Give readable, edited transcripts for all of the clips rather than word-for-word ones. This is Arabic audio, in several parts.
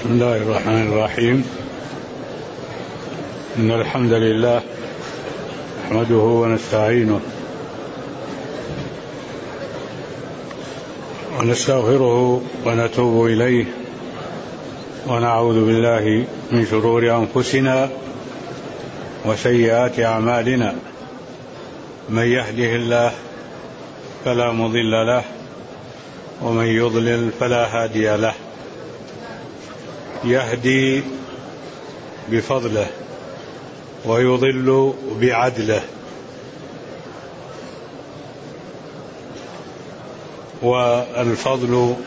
بسم الله الرحمن الرحيم. إن الحمد لله نحمده ونستعينه ونستغفره ونتوب إليه ونعوذ بالله من شرور أنفسنا وسيئات أعمالنا. من يهده الله فلا مضل له ومن يضلل فلا هادي له. يهدي بفضله ويضل بعدله، والفضل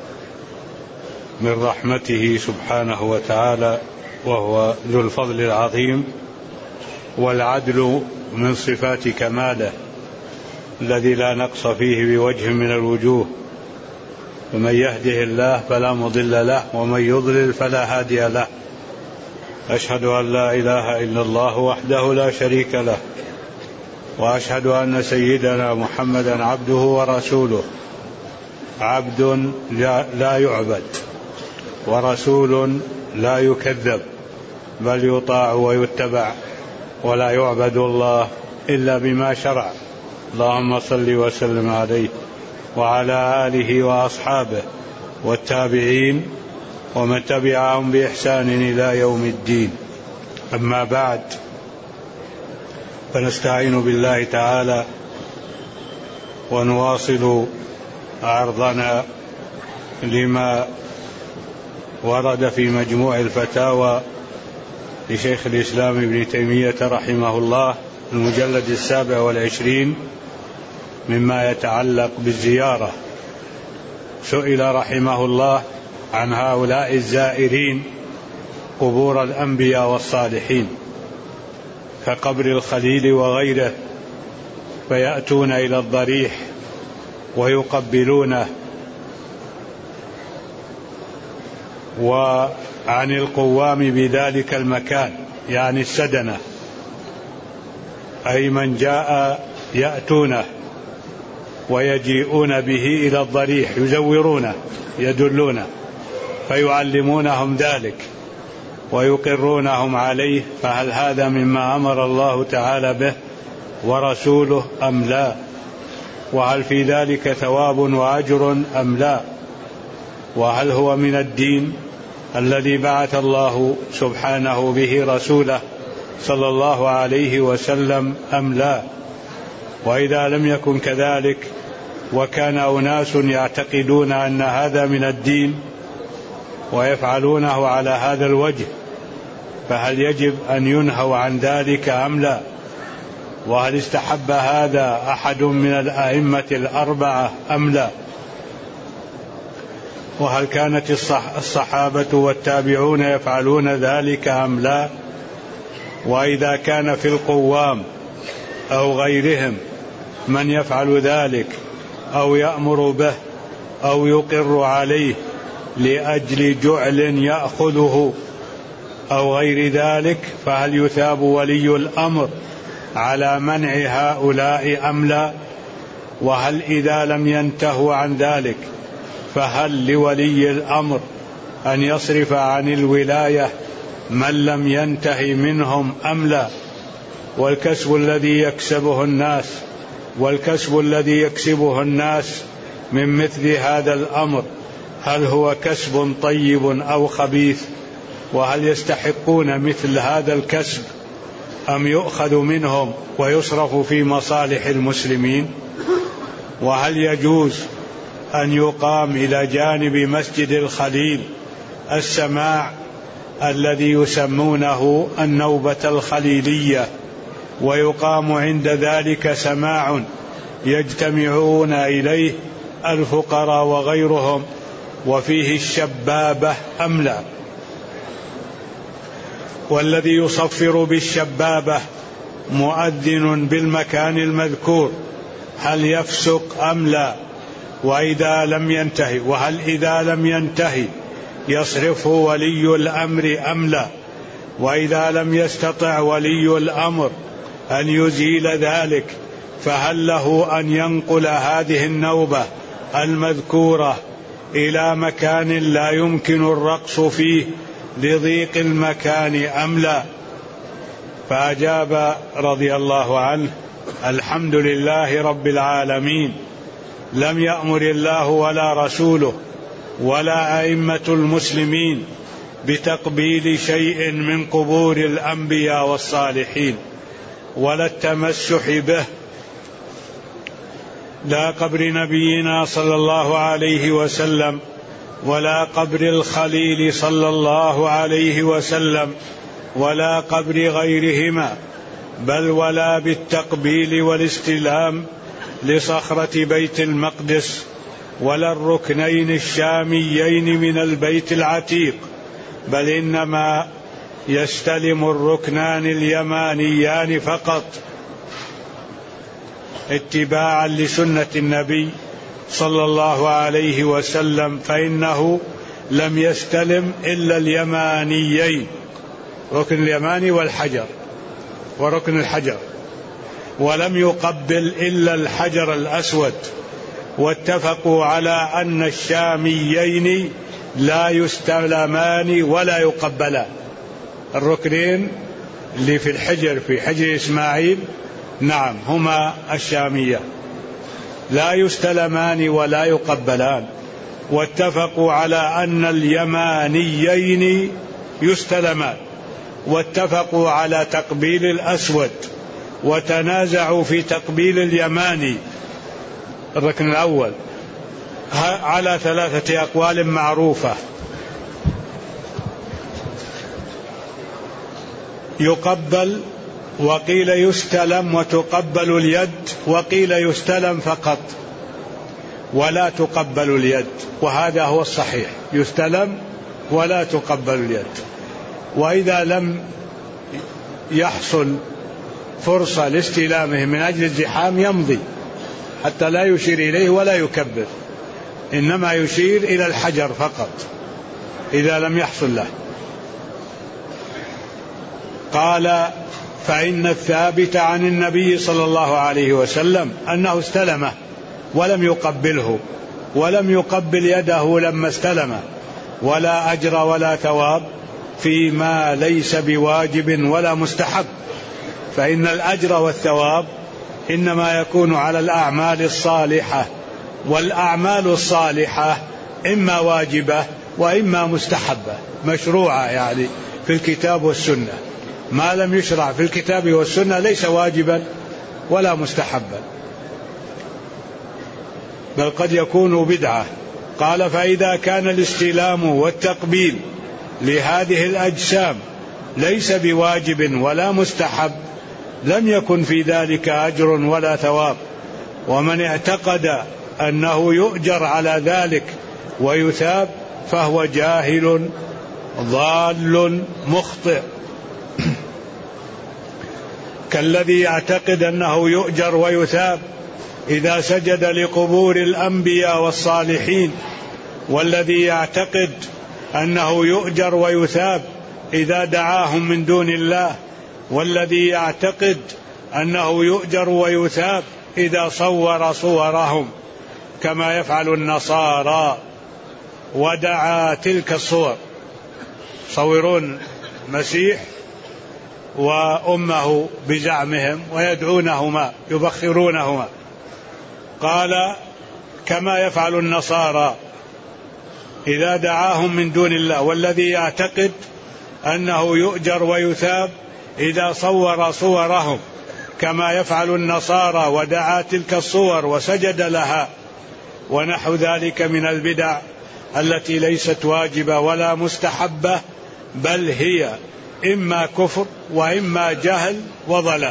من رحمته سبحانه وتعالى وهو ذو الفضل العظيم، والعدل من صفات كماله الذي لا نقص فيه بوجه من الوجوه. فمن يهده الله فلا مضل له ومن يضلل فلا هادي له. أشهد أن لا إله إلا الله وحده لا شريك له، وأشهد أن سيدنا محمدا عبده ورسوله، عبد لا يعبد ورسول لا يكذب، بل يطاع ويتبع، ولا يعبد الله إلا بما شرع. اللهم صل وسلم عليه وعلى آله وأصحابه والتابعين ومن تبعهم بإحسان إلى يوم الدين. أما بعد، فنستعين بالله تعالى ونواصل عرضنا لما ورد في مجموع الفتاوى لشيخ الإسلام ابن تيمية رحمه الله، المجلد 27 مما يتعلق بالزيارة. سئل رحمه الله عن هؤلاء الزائرين قبور الأنبياء والصالحين كقبر الخليل وغيره، فيأتون إلى الضريح ويقبلونه. وعن القوام بذلك المكان، يعني السدنة، أي من جاء يأتونه ويجيئون به إلى الضريح، يزورونه يدلونه فيعلمونهم ذلك ويقرونهم عليه. فهل هذا مما أمر الله تعالى به ورسوله أم لا؟ وهل في ذلك ثواب وأجر أم لا؟ وهل هو من الدين الذي بعث الله سبحانه به رسوله صلى الله عليه وسلم أم لا؟ وإذا لم يكن كذلك وكان أناس يعتقدون أن هذا من الدين ويفعلونه على هذا الوجه، فهل يجب أن ينهوا عن ذلك أم لا؟ وهل استحب هذا أحد من الأئمة الأربعة أم لا؟ وهل كانت الصحابة والتابعون يفعلون ذلك أم لا؟ وإذا كان في القوام أو غيرهم من يفعل ذلك أو يأمر به أو يقر عليه لأجل جعل يأخذه أو غير ذلك، فهل يثاب ولي الأمر على منع هؤلاء أم لا؟ وهل إذا لم ينتهوا عن ذلك فهل لولي الأمر أن يصرف عن الولاية من لم ينتهي منهم أم لا؟ والكسب الذي يكسبه الناس من مثل هذا الأمر، هل هو كسب طيب أو خبيث؟ وهل يستحقون مثل هذا الكسب أم يؤخذ منهم ويصرف في مصالح المسلمين؟ وهل يجوز أن يقام إلى جانب مسجد الخليل السماع الذي يسمونه النوبة الخليلية، ويقام عند ذلك سماع يجتمعون إليه الفقراء وغيرهم وفيه الشبابة أم لا؟ والذي يصفر بالشبابة مؤذن بالمكان المذكور، هل يفسق أم لا؟ وإذا لم ينتهي، وهل إذا لم ينتهي يصرفه ولي الأمر أم لا؟ وإذا لم يستطع ولي الأمر أن يزيل ذلك، فهل له أن ينقل هذه النوبة المذكورة إلى مكان لا يمكن الرقص فيه لضيق المكان أم لا؟ فأجاب رضي الله عنه: الحمد لله رب العالمين، لم يأمر الله ولا رسوله ولا أئمة المسلمين بتقبيل شيء من قبور الأنبياء والصالحين ولا التمسح به، لا قبر نبينا صلى الله عليه وسلم ولا قبر الخليل صلى الله عليه وسلم ولا قبر غيرهما، بل ولا بالتقبيل والاستلام لصخرة بيت المقدس ولا الركنين الشاميين من البيت العتيق، بل إنما يستلم الركنان اليمانيان فقط اتباعا لسنة النبي صلى الله عليه وسلم، فإنه لم يستلم إلا اليمانيين، ركن اليماني والحجر وركن الحجر، ولم يقبل إلا الحجر الأسود. واتفقوا على أن الشاميين لا يستلمان ولا يقبلان، الركنين اللي في الحجر في حجر إسماعيل نعم هما الشامية، لا يستلمان ولا يقبلان. واتفقوا على أن اليمانيين يستلمان، واتفقوا على تقبيل الأسود، وتنازعوا في تقبيل اليماني الركن الأول على 3 أقوال معروفة: يقبل، وقيل يستلم وتقبل اليد، وقيل يستلم فقط ولا تقبل اليد، وهذا هو الصحيح، يستلم ولا تقبل اليد. وإذا لم يحصل فرصة لاستلامه من أجل الزحام يمضي حتى لا يشير إليه ولا يكبر، إنما يشير إلى الحجر فقط إذا لم يحصل له. قال: فإن الثابت عن النبي صلى الله عليه وسلم أنه استلمه ولم يقبله ولم يقبل يده لما استلمه، ولا أجر ولا ثواب فيما ليس بواجب ولا مستحب، فإن الأجر والثواب إنما يكون على الأعمال الصالحة، والأعمال الصالحة إما واجبة وإما مستحبة مشروعة، يعني في الكتاب والسنة. ما لم يشرع في الكتاب والسنة ليس واجبا ولا مستحبا، بل قد يكون بدعة. قال: فإذا كان الاستلام والتقبيل لهذه الأجسام ليس بواجب ولا مستحب لم يكن في ذلك أجر ولا ثواب، ومن اعتقد أنه يؤجر على ذلك ويثاب فهو جاهل ضال مخطئ، كالذي يعتقد أنه يؤجر ويثاب إذا سجد لقبور الأنبياء والصالحين، والذي يعتقد أنه يؤجر ويثاب إذا دعاهم من دون الله، والذي يعتقد أنه يؤجر ويثاب إذا صور صورهم كما يفعل النصارى ودعا تلك الصور، صورون مسيح وأمه بزعمهم ويدعونهما يبخرونهما. قال: كما يفعل النصارى إذا دعاهم من دون الله، والذي يعتقد أنه يؤجر ويثاب إذا صور صورهم كما يفعل النصارى ودعا تلك الصور وسجد لها، ونحو ذلك من البدع التي ليست واجبة ولا مستحبة، بل هي إما كفر وإما جهل وضلال،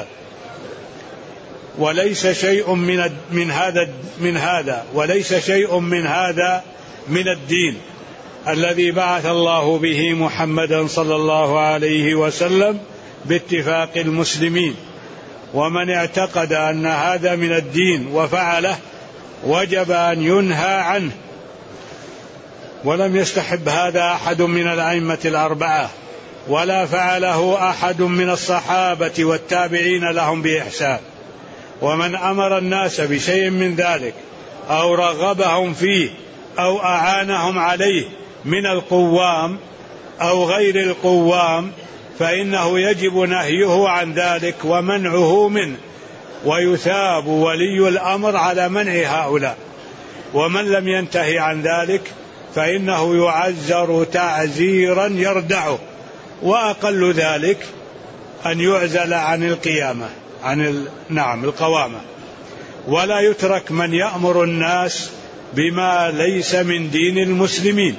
وليس شيء من هذا وليس شيء من هذا من الدين الذي بعث الله به محمدا صلى الله عليه وسلم باتفاق المسلمين. ومن اعتقد أن هذا من الدين وفعله وجب أن ينهى عنه، ولم يستحب هذا أحد من الأئمة الأربعة، ولا فعله أحد من الصحابة والتابعين لهم بإحسان. ومن أمر الناس بشيء من ذلك أو رغبهم فيه أو أعانهم عليه من القوام أو غير القوام فإنه يجب نهيه عن ذلك ومنعه منه، ويثاب ولي الأمر على منع هؤلاء. ومن لم ينتهي عن ذلك فإنه يعزر تعزيرا يردعه، وأقل ذلك أن يعزل عن القيامة القوامة. ولا يترك من يأمر الناس بما ليس من دين المسلمين.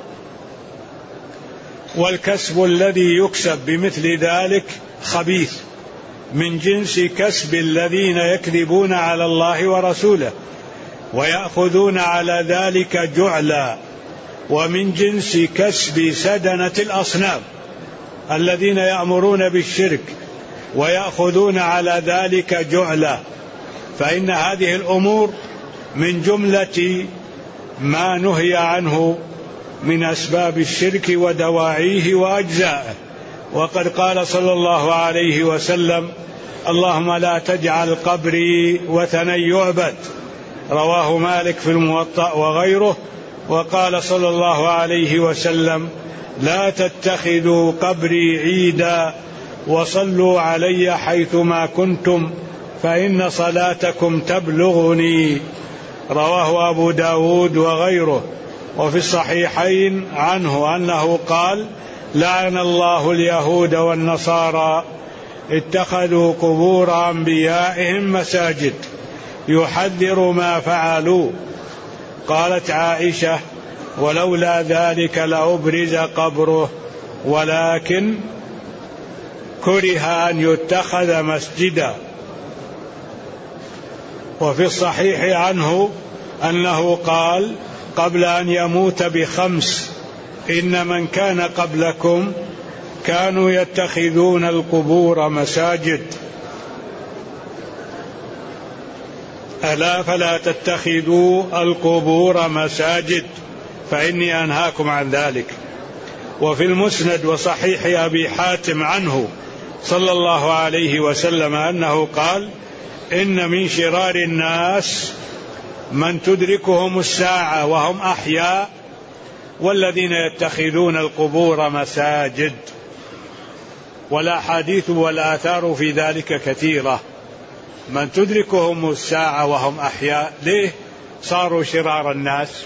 والكسب الذي يكسب بمثل ذلك خبيث، من جنس كسب الذين يكذبون على الله ورسوله ويأخذون على ذلك جعلا، ومن جنس كسب سدنة الأصنام الذين يأمرون بالشرك ويأخذون على ذلك جعلا. فإن هذه الأمور من جملة ما نهي عنه من أسباب الشرك ودواعيه وأجزائه. وقد قال صلى الله عليه وسلم: اللهم لا تجعل قبري وثنا يعبد، رواه مالك في الموطأ وغيره. وقال صلى الله عليه وسلم: لا تتخذوا قبري عيدا وصلوا علي حيثما كنتم فإن صلاتكم تبلغني، رواه أبو داود وغيره. وفي الصحيحين عنه أنه قال: لعن الله اليهود والنصارى اتخذوا قبور أنبيائهم مساجد، يحذر ما فعلوا. قالت عائشة: ولولا ذلك لأبرز قبره ولكن كره أن يتخذ مسجدا. وفي الصحيح عنه أنه قال قبل أن يموت ب5: إن من كان قبلكم كانوا يتخذون القبور مساجد، ألا فلا تتخذوا القبور مساجد فإني أنهاكم عن ذلك. وفي المسند وصحيح أبي حاتم عنه صلى الله عليه وسلم أنه قال: إن من شرار الناس من تدركهم الساعة وهم أحياء والذين يتخذون القبور مساجد. والأحاديث والآثار في ذلك كثيرة. من تدركهم الساعة وهم أحياء، ليه صاروا شرار الناس؟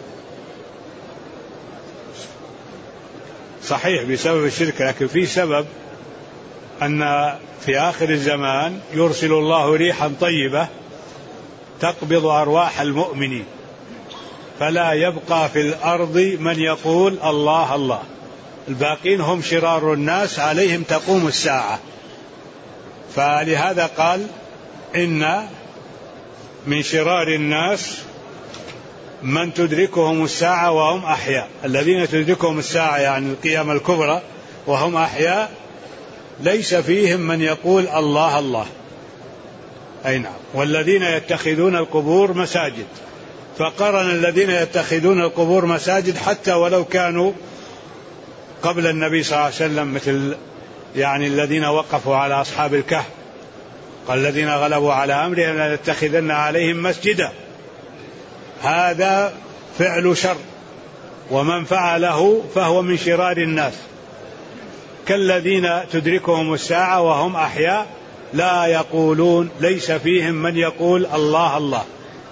صحيح بسبب الشرك، لكن في سبب أن في آخر الزمان يرسل الله ريحا طيبة تقبض أرواح المؤمنين، فلا يبقى في الأرض من يقول الله الله، الباقين هم شرار الناس عليهم تقوم الساعة. فلهذا قال: إن من شرار الناس من تدركهم الساعة وهم أحياء. الذين تدركهم الساعة يعني القيامة الكبرى وهم أحياء ليس فيهم من يقول الله الله. أي نعم. والذين يتخذون القبور مساجد، فقرن الذين يتخذون القبور مساجد حتى ولو كانوا قبل النبي صلى الله عليه وسلم، مثل يعني الذين وقفوا على أصحاب الكهف، قال الذين غلبوا على أمري أن نتخذن عليهم مسجدا. هذا فعل شر، ومن فعله فهو من شرار الناس. كالذين تدركهم الساعة وهم أحياء لا يقولون، ليس فيهم من يقول الله الله.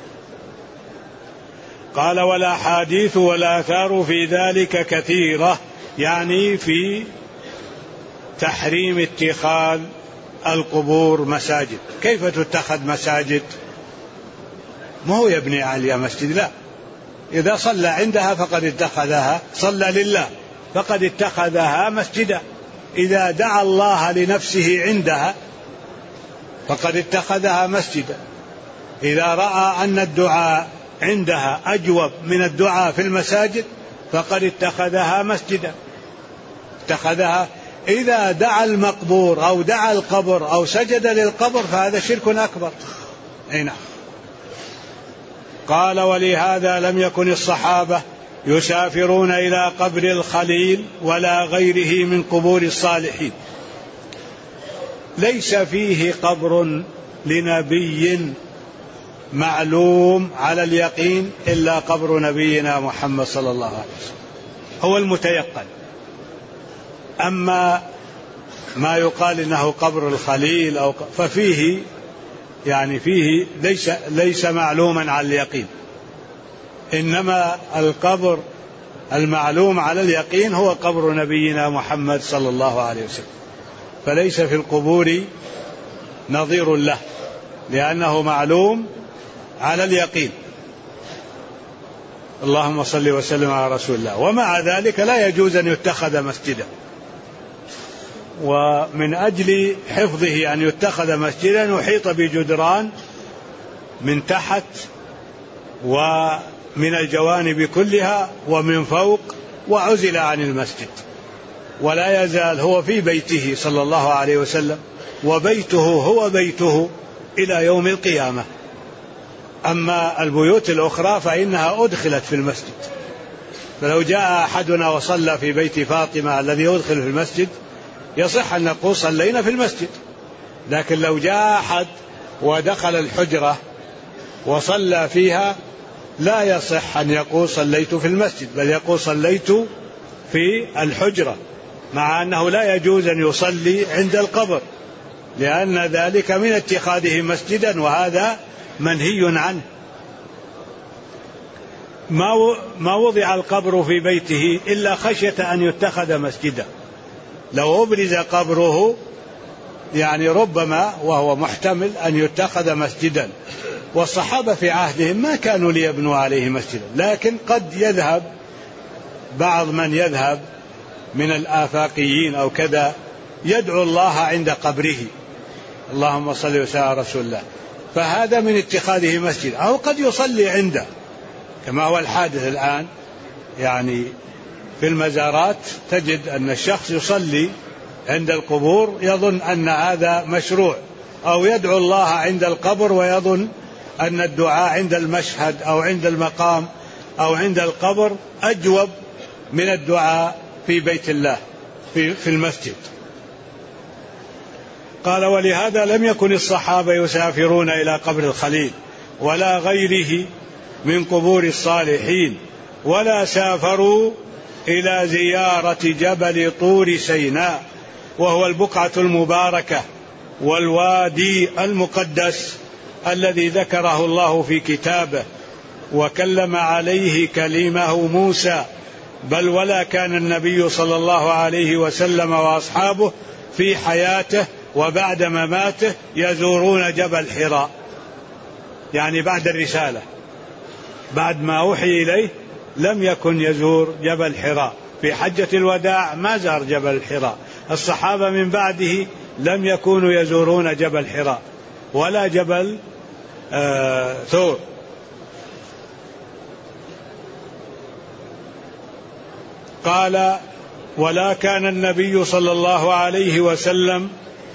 قال: والأحاديث والآثار في ذلك كثيرة، يعني في تحريم اتخاذ القبور مساجد. كيف تتخذ مساجد؟ ما هو يبني عليها مسجد، لا، إذا صلى عندها فقد اتخذها، صلى لله فقد اتخذها مسجدا. إذا دعا الله لنفسه عندها فقد اتخذها مسجدا. إذا رأى أن الدعاء عندها أجوب من الدعاء في المساجد فقد اتخذها مسجدا، اتخذها. إذا دعا المقبور أو دعا القبر أو سجد للقبر فهذا شرك أكبر. نعم. قال: ولهذا لم يكن الصحابة يسافرون إلى قبر الخليل ولا غيره من قبور الصالحين. ليس فيه قبر لنبي معلوم على اليقين إلا قبر نبينا محمد صلى الله عليه وسلم، هو المتيقن. أما ما يقال إنه قبر الخليل ففيه فيه ليس معلوما على اليقين، إنما القبر المعلوم على اليقين هو قبر نبينا محمد صلى الله عليه وسلم، فليس في القبور نظير له لأنه معلوم على اليقين. اللهم صل وسلم على رسول الله. ومع ذلك لا يجوز أن يتخذ مسجدا، ومن أجل حفظه أن يتخذ مسجدا يحيط بجدران من تحت ومن الجوانب كلها ومن فوق، وعزل عن المسجد، ولا يزال هو في بيته صلى الله عليه وسلم، وبيته هو بيته إلى يوم القيامة. أما البيوت الأخرى فإنها أدخلت في المسجد، فلو جاء أحدنا وصلى في بيت فاطمة الذي يدخل في المسجد يصح أن نقول صلينا في المسجد، لكن لو جاء أحد ودخل الحجرة وصلى فيها لا يصح أن يقول صليت في المسجد، بل يقول صليت في الحجرة، مع أنه لا يجوز أن يصلي عند القبر لأن ذلك من اتخاذه مسجدا، وهذا منهي عنه. ما وضع القبر في بيته إلا خشية أن يتخذ مسجدا، لو أبرز قبره ربما وهو محتمل أن يتخذ مسجدا، والصحابة في عهدهم ما كانوا ليبنوا عليه مسجدا، لكن قد يذهب بعض من يذهب من الآفاقيين أو كذا يدعو الله عند قبره، اللهم صل وسلم على رسول الله، فهذا من اتخاذه مسجد، أو قد يصلي عنده كما هو الحادث الآن. في المزارات تجد أن الشخص يصلي عند القبور يظن أن هذا مشروع، أو يدعو الله عند القبر ويظن أن الدعاء عند المشهد أو عند المقام أو عند القبر أجوب من الدعاء في بيت الله في المسجد. قال: ولهذا لم يكن الصحابة يسافرون إلى قبر الخليل ولا غيره من قبور الصالحين، ولا سافروا إلى زيارة جبل طور سيناء، وهو البقعة المباركة والوادي المقدس الذي ذكره الله في كتابه وكلم عليه كلمه موسى، بل ولا كان النبي صلى الله عليه وسلم وأصحابه في حياته وبعد مماته يزورون جبل حراء، بعد الرسالة، بعد ما أوحي إليه لم يكن يزور جبل حراء. في حجة الوداع ما زار جبل حراء، الصحابة من بعده لم يكونوا يزورون جبل حراء ولا جبل ثور. قال: ولا كان النبي صلى الله عليه وسلم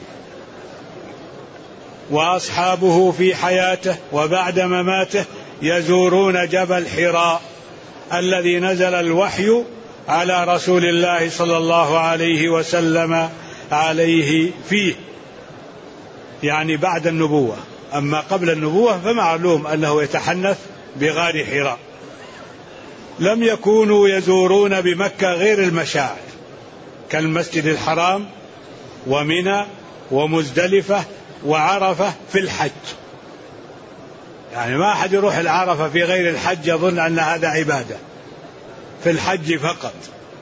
وأصحابه في حياته وبعد مماته يزورون جبل حراء الذي نزل الوحي على رسول الله صلى الله عليه وسلم عليه فيه، بعد النبوة. أما قبل النبوة فمعلوم أنه يتحنث بغار حراء. لم يكونوا يزورون بمكة غير المشاعر كالمسجد الحرام ومنى ومزدلفة وعرفة في الحج، ما أحد يروح العرفة في غير الحج يظن أن هذا عبادة، في الحج فقط.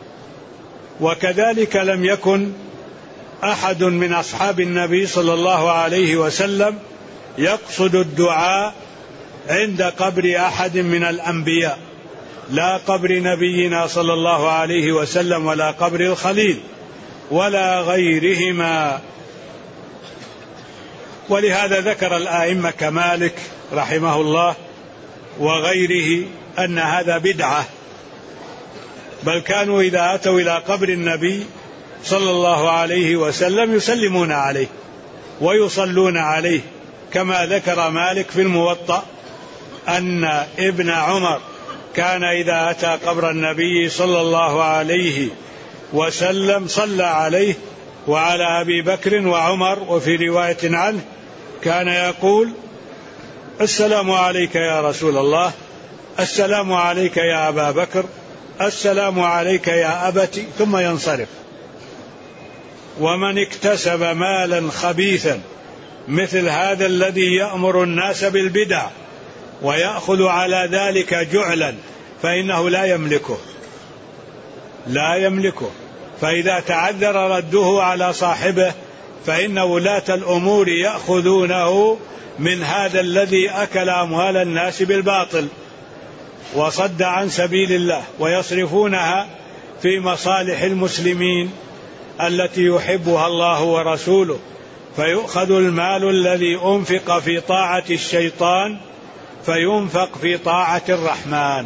وكذلك لم يكن أحد من أصحاب النبي صلى الله عليه وسلم يقصد الدعاء عند قبر أحد من الأنبياء، لا قبر نبينا صلى الله عليه وسلم ولا قبر الخليل ولا غيرهما. ولهذا ذكر الآئمة كمالك رحمه الله وغيره أن هذا بدعة، بل كانوا إذا أتوا إلى قبر النبي صلى الله عليه وسلم يسلمون عليه ويصلون عليه، كما ذكر مالك في الموطأ أن ابن عمر كان إذا أتى قبر النبي صلى الله عليه وسلم صلى عليه وعلى أبي بكر وعمر، وفي رواية عنه كان يقول: السلام عليك يا رسول الله، السلام عليك يا أبا بكر، السلام عليك يا أبت، ثم ينصرف. ومن اكتسب مالا خبيثا مثل هذا الذي يأمر الناس بالبدع ويأخذ على ذلك جعلا فإنه لا يملكه، فإذا تعذر رده على صاحبه فإن ولاة الأمور يأخذونه من هذا الذي أكل أموال الناس بالباطل وصد عن سبيل الله، ويصرفونها في مصالح المسلمين التي يحبها الله ورسوله، فيؤخذ المال الذي أنفق في طاعة الشيطان فينفق في طاعة الرحمن.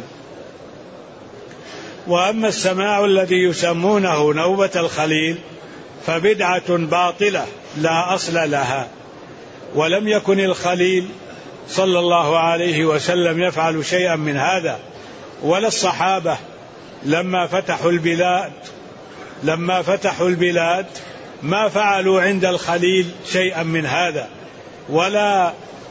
وأما السماع الذي يسمونه نوبة الخليل فبدعة باطلة لا أصل لها، ولم يكن الخليل صلى الله عليه وسلم يفعل شيئا من هذا، ولا الصحابة لما فتحوا البلاد ما فعلوا عند الخليل شيئا من هذا، ولا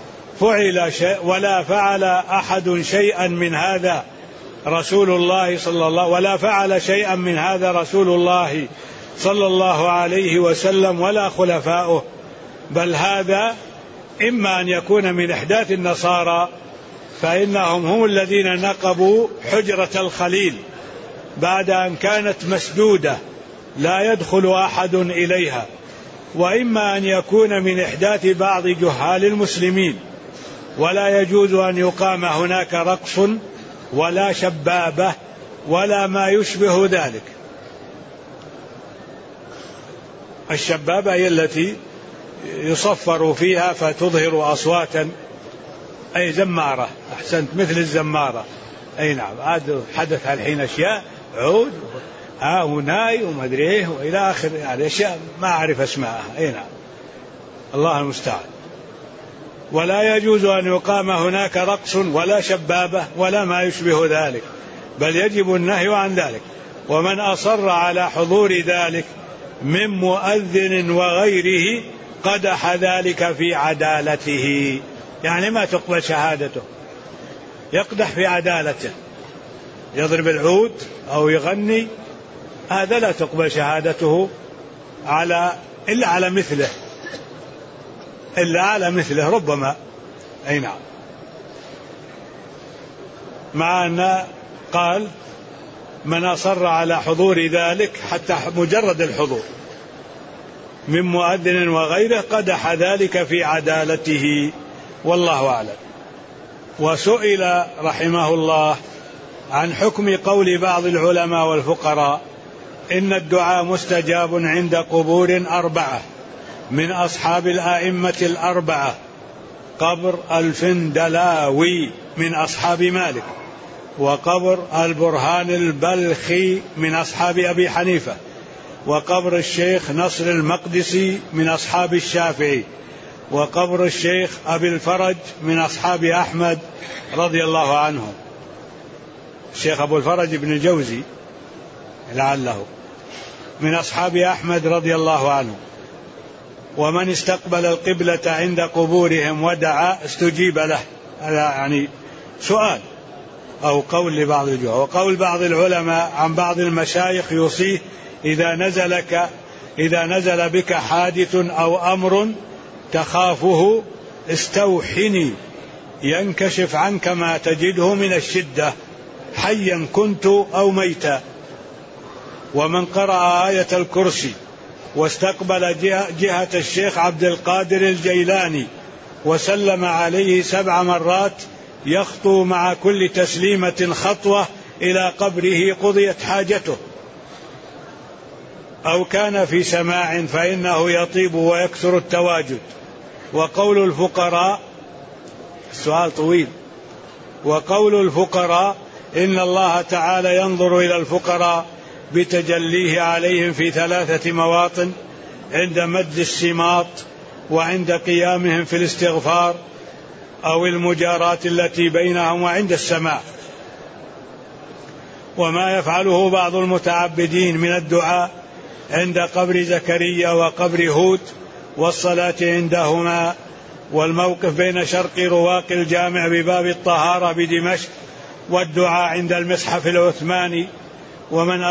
فعل أحد شيئا من هذا رسول الله ولا فعل شيئا من هذا رسول الله صلى الله عليه وسلم ولا خلفاؤه، بل هذا إما أن يكون من إحداث النصارى، فإنهم هم الذين نقبوا حجرة الخليل بعد أن كانت مسدودة لا يدخل أحد إليها، وإما أن يكون من إحداث بعض جهال المسلمين، ولا يجوز أن يقام هناك رقص ولا شبابة ولا ما يشبه ذلك. الشبابة هي التي يصفر فيها فتظهر أصواتا، أي زمارة، أحسنت، مثل الزمارة، أي نعم، هذا حدث الحين أشياء عود وناي وما أدري إيه وإلى آخر، يعني أشياء ما أعرف اسمها، أي نعم، الله المستعان. ولا يجوز أن يقام هناك رقص ولا شبابة ولا ما يشبه ذلك، بل يجب النهي عن ذلك. ومن أصر على حضور ذلك من مؤذن وغيره قدح ذلك في عدالته، يعني ما تقبل شهادته، يقدح في عدالته، يضرب العود أو يغني، هذا لا تقبل شهادته إلا على مثله ربما، أي نعم. مع أن قال من أصر على حضور ذلك حتى مجرد الحضور من مؤذن وغيره قدح ذلك في عدالته، والله أعلم. وسئل رحمه الله عن حكم قول بعض العلماء والفقراء إن الدعاء مستجاب عند قبور 4 من أصحاب الأئمة 4: قبر الفندلاوي من أصحاب مالك، وقبر البرهان البلخي من أصحاب أبي حنيفة، وقبر الشيخ نصر المقدسي من أصحاب الشافعي، وقبر الشيخ أبي الفرج من أصحاب أحمد رضي الله عنهم. الشيخ أبو الفرج بن الجوزي لعله من أصحاب أحمد رضي الله عنه. ومن استقبل القبلة عند قبورهم ودعا استجيب له، هذا يعني سؤال أو قول لبعض الجهة. وقول بعض العلماء عن بعض المشايخ يوصيه إذا نزل بك حادث أو أمر تخافه استوحني ينكشف عنك ما تجده من الشدة حيا كنت أو ميتا. ومن قرأ آية الكرسي واستقبل جهة الشيخ عبد القادر الجيلاني وسلم عليه 7 مرات يخطو مع كل تسليمة خطوة إلى قبره قضيت حاجته. أو كان في سماع فإنه يطيب ويكثر التواجد. وقول الفقراء، السؤال طويل، وقول الفقراء إن الله تعالى ينظر إلى الفقراء بتجليه عليهم في 3 مواطن: عند مد السماط، وعند قيامهم في الاستغفار أو المجاراة التي بينهم، وعند السماع. وما يفعله بعض المتعبدين من الدعاء عند قبر زكريا وقبر هود والصلاة عندهما والموقف بين شرق رواق الجامع بباب الطهارة بدمشق والدعاء عند المصحف العثماني، ومن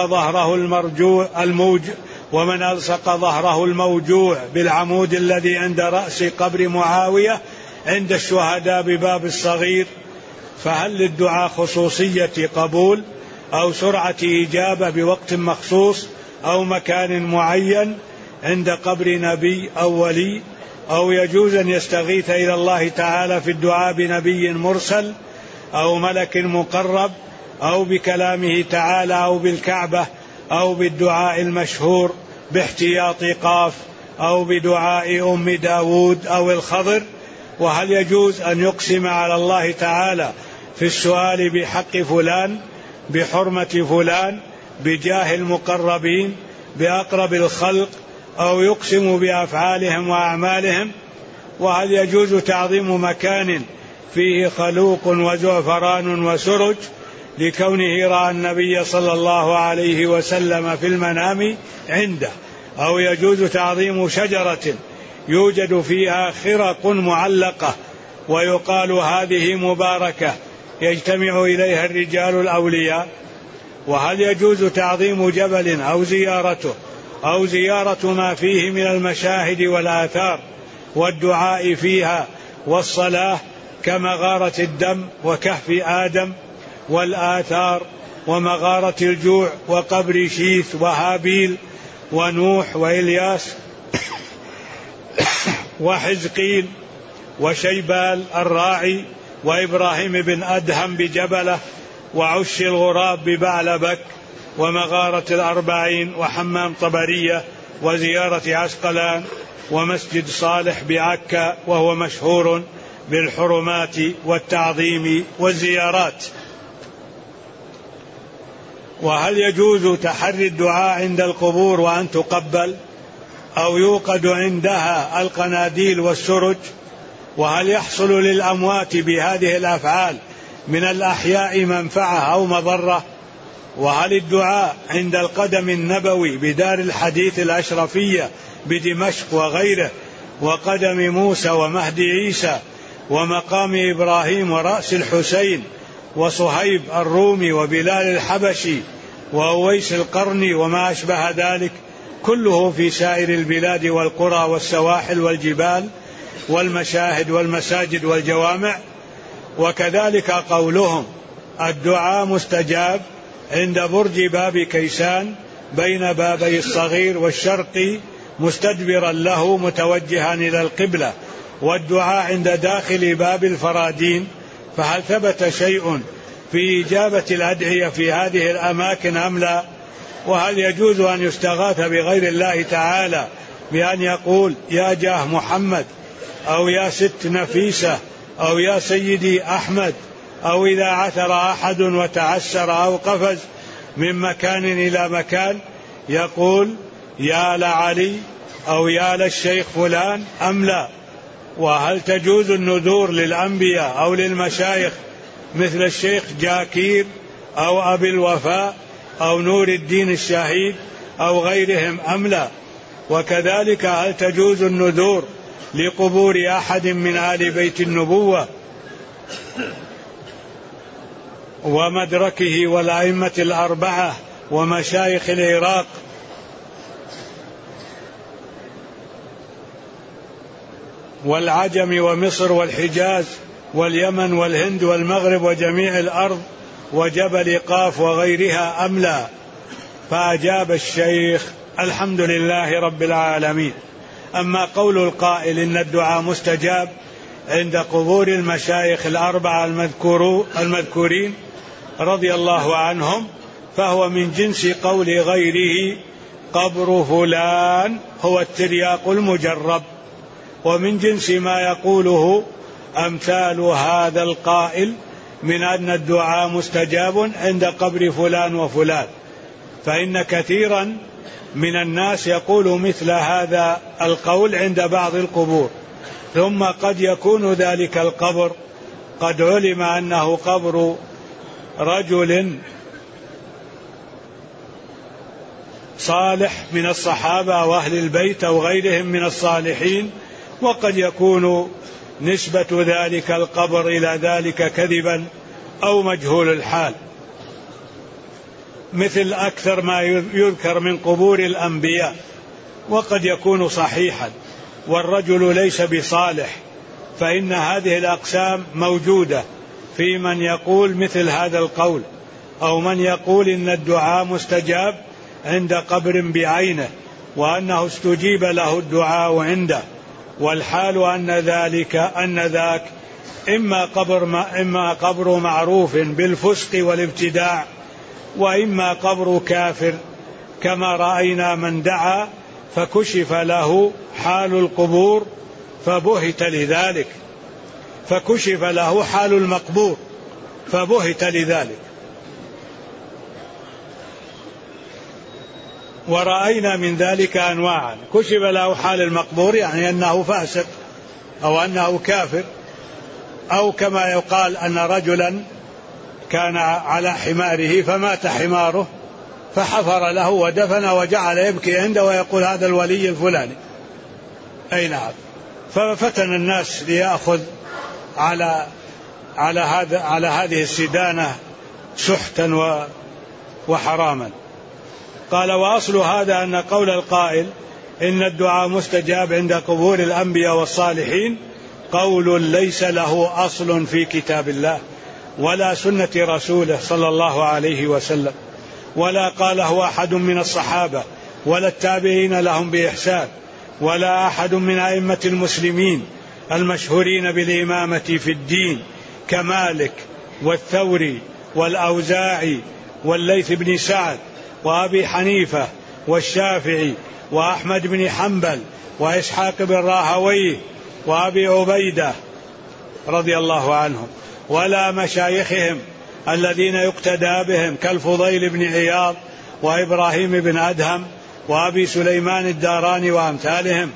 ألصق ظهره الموجوع بالعمود الذي عند رأس قبر معاوية عند الشهداء بباب الصغير. فهل للدعاء خصوصية قبول أو سرعة إجابة بوقت مخصوص أو مكان معين عند قبر نبي أو ولي، أو يجوز أن يستغيث إلى الله تعالى في الدعاء بنبي مرسل أو ملك مقرب أو بكلامه تعالى أو بالكعبة أو بالدعاء المشهور باحتياط قاف أو بدعاء أم داود أو الخضر؟ وهل يجوز أن يقسم على الله تعالى في السؤال بحق فلان، بحرمة فلان، بجاه المقربين، بأقرب الخلق، أو يقسم بأفعالهم وأعمالهم؟ وهل يجوز تعظيم مكان فيه خلوق وزعفران وسرج لكونه رأى النبي صلى الله عليه وسلم في المنام عنده؟ أو يجوز تعظيم شجرة يوجد فيها خرق معلقة ويقال هذه مباركة يجتمع إليها الرجال الأولياء؟ وهل يجوز تعظيم جبل أو زيارته أو زيارة ما فيه من المشاهد والآثار والدعاء فيها والصلاة كمغارة الدم وكهف آدم والآثار ومغارة الجوع وقبر شيث وهابيل ونوح وإلياس وحزقيل وشيبال الراعي وإبراهيم بن أدهم بجبلة وعش الغراب ببعلبك ومغارة الأربعين وحمام طبرية وزيارة عسقلان ومسجد صالح بعكا وهو مشهور بالحرمات والتعظيم والزيارات؟ وهل يجوز تحري الدعاء عند القبور وأن تقبل أو يوقد عندها القناديل والسرج؟ وهل يحصل للأموات بهذه الأفعال من الأحياء منفعة أو مضرة؟ وهل الدعاء عند القدم النبوي بدار الحديث الأشرفية بدمشق وغيره وقدم موسى ومهدي عيسى ومقام إبراهيم ورأس الحسين وصهيب الرومي وبلال الحبشي وأويس القرني وما أشبه ذلك كله في سائر البلاد والقرى والسواحل والجبال والمشاهد والمساجد والجوامع؟ وكذلك قولهم الدعاء مستجاب عند برج باب كيسان بين بابي الصغير والشرقي مستدبرا له متوجها إلى القبلة، والدعاء عند داخل باب الفرادين، فهل ثبت شيء في إجابة الأدعية في هذه الأماكن أم لا؟ وهل يجوز أن يستغاث بغير الله تعالى بأن يقول يا جاه محمد أو يا ست نفيسة أو يا سيدي أحمد، أو إذا عثر أحد وتعسر أو قفز من مكان إلى مكان يقول يا لعلي أو يا للشيخ فلان أم لا؟ وهل تجوز النذور للأنبياء أو للمشايخ مثل الشيخ جاكير أو أبي الوفاء أو نور الدين الشهيد أو غيرهم أم لا؟ وكذلك هل تجوز النذور لقبور أحد من آل بيت النبوة ومدركه والأئمة الأربعة ومشايخ العراق والعجم ومصر والحجاز واليمن والهند والمغرب وجميع الأرض وجبل قاف وغيرها أم لا؟ فأجاب الشيخ الحمد لله رب العالمين. أما قول القائل إن الدعاء مستجاب عند قبور المشايخ الأربعة المذكورين رضي الله عنهم فهو من جنس قول غيره قبر فلان هو الترياق المجرب، ومن جنس ما يقوله أمثال هذا القائل من أن الدعاء مستجاب عند قبر فلان وفلان، فإن كثيرا من الناس يقول مثل هذا القول عند بعض القبور، ثم قد يكون ذلك القبر قد علم أنه قبر رجل صالح من الصحابة وأهل البيت أو غيرهم من الصالحين، وقد يكون نسبة ذلك القبر إلى ذلك كذبا أو مجهول الحال، مثل أكثر ما يذكر من قبور الأنبياء، وقد يكون صحيحا والرجل ليس بصالح، فإن هذه الأقسام موجودة في من يقول مثل هذا القول، أو من يقول إن الدعاء مستجاب عند قبر بعينه وأنه استجيب له الدعاء عنده، والحال أن ذاك إما قبر معروف بالفسق والابتداع، وإما قبر كافر، كما رأينا من دعا فكشف له حال القبور فبهت لذلك، فكشف له حال المقبور فبهت لذلك. ورأينا من ذلك أنواعا، كشف له حال المقبور يعني أنه فاسق أو أنه كافر، أو كما يقال أن رجلا كان على حماره فمات حماره فحفر له ودفن وجعل يبكي عنده ويقول هذا الولي الفلاني. أي نعم. ففتن الناس ليأخذ على هذه السدانة سحتا وحراما. قال وأصل هذا أن قول القائل إن الدعاء مستجاب عند قبور الأنبياء والصالحين قول ليس له أصل في كتاب الله ولا سنة رسوله صلى الله عليه وسلم، ولا قاله أحد من الصحابة ولا التابعين لهم بإحسان، ولا أحد من أئمة المسلمين المشهورين بالإمامة في الدين كمالك والثوري والأوزاعي والليث بن سعد وأبي حنيفة والشافعي وأحمد بن حنبل وإسحاق بن راهويه وأبي عبيدة رضي الله عنهم، ولا مشايخهم الذين يقتدى بهم كالفضيل بن عياض وإبراهيم بن أدهم وأبي سليمان الداراني وأمثالهم.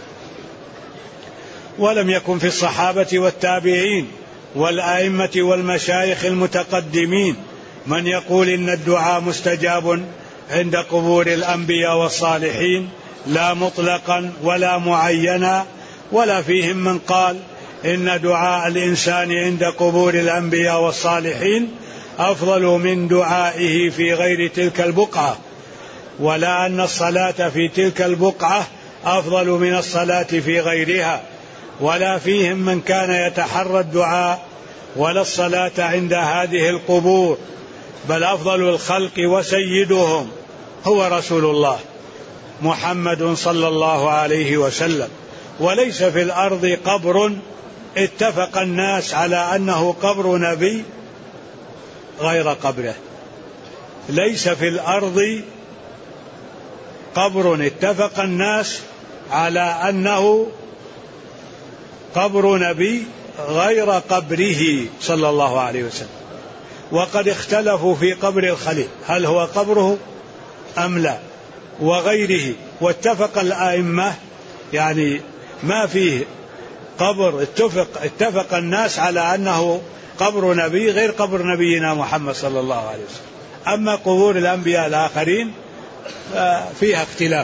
ولم يكن في الصحابة والتابعين والأئمة والمشايخ المتقدمين من يقول إن الدعاء مستجاب عند قبور الأنبياء والصالحين، لا مطلقا ولا معينا، ولا فيهم من قال إن دعاء الإنسان عند قبور الأنبياء والصالحين أفضل من دعائه في غير تلك البقعة، ولا أن الصلاة في تلك البقعة أفضل من الصلاة في غيرها، ولا فيهم من كان يتحرى الدعاء ولا الصلاة عند هذه القبور، بل أفضل الخلق وسيدهم هو رسول الله محمد صلى الله عليه وسلم. وليس في الأرض قبر اتفق الناس على أنه قبر نبي غير قبره، ليس في الأرض قبر اتفق الناس على أنه قبر نبي غير قبره صلى الله عليه وسلم. وقد اختلفوا في قبر الخليل هل هو قبره أم لا وغيره، واتفق الأئمة يعني ما فيه قبر اتفق الناس على أنه قبر نبي غير قبر نبينا محمد صلى الله عليه وسلم. أما قبور الأنبياء الآخرين فيها اختلاف،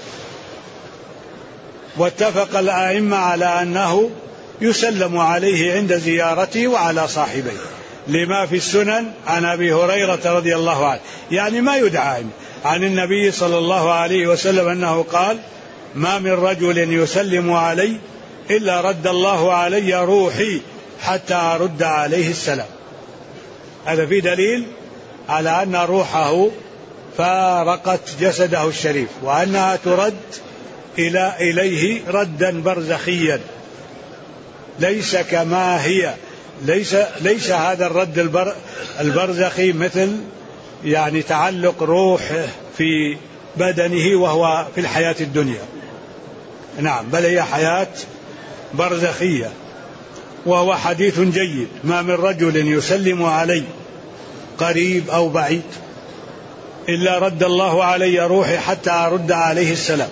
واتفق الأئمة على أنه يسلم عليه عند زيارته وعلى صاحبيه، لما في السنن عن أبي هريرة رضي الله عنه، يعني ما يدعى عن النبي صلى الله عليه وسلم أنه قال ما من رجل يسلم علي إلا رد الله علي روحي حتى أرد عليه السلام. هذا في دليل على أن روحه فارقت جسده الشريف، وأنها ترد إليه ردا برزخيا ليس كما هي، ليس هذا الرد البرزخي مثل يعني تعلق روحه في بدنه وهو في الحياة الدنيا، نعم، بل هي حياة برزخية. وهو حديث جيد ما من رجل يسلم علي قريب أو بعيد إلا رد الله علي روحي حتى أرد عليه السلام،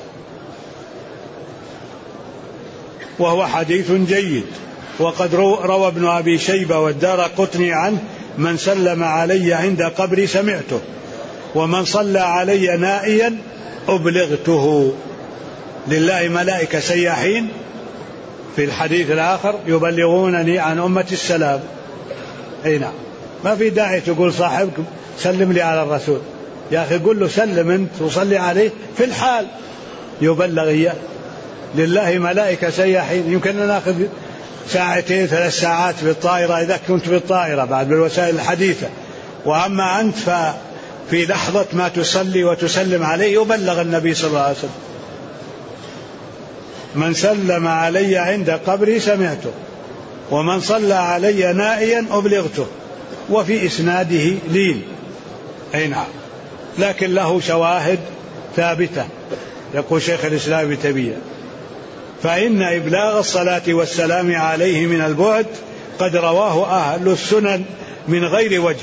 وهو حديث جيد. وقد روى ابن أبي شيبة والدارقطني عنه من سلم علي عند قبري سمعته، ومن صلى علي نائيا أبلغته. لله ملائكة سياحين في الحديث الآخر يبلغونني عن أمة السلام. أي نعم، ما في داعي تقول صاحبك سلم لي على الرسول، يا أخي قل له سلم أنت وصلي عليه في الحال يبلغ إياه. لله ملائكة سياحين، يمكن أن نأخذ 2 3 ساعات بالطائرة إذا كنت بالطائرة بعد بالوسائل الحديثة، وأما أنت ففي لحظة ما تصلي وتسلم عليه يبلغ النبي صلى الله عليه وسلم. من سلم علي عند قبري سمعته، ومن صلى علي نائيا أبلغته، وفي إسناده لين. أي نعم، لكن له شواهد ثابتة. يقول شيخ الإسلام ابن تيمية: فإن إبلاغ الصلاة والسلام عليه من البعد قد رواه أهل السنن من غير وجه،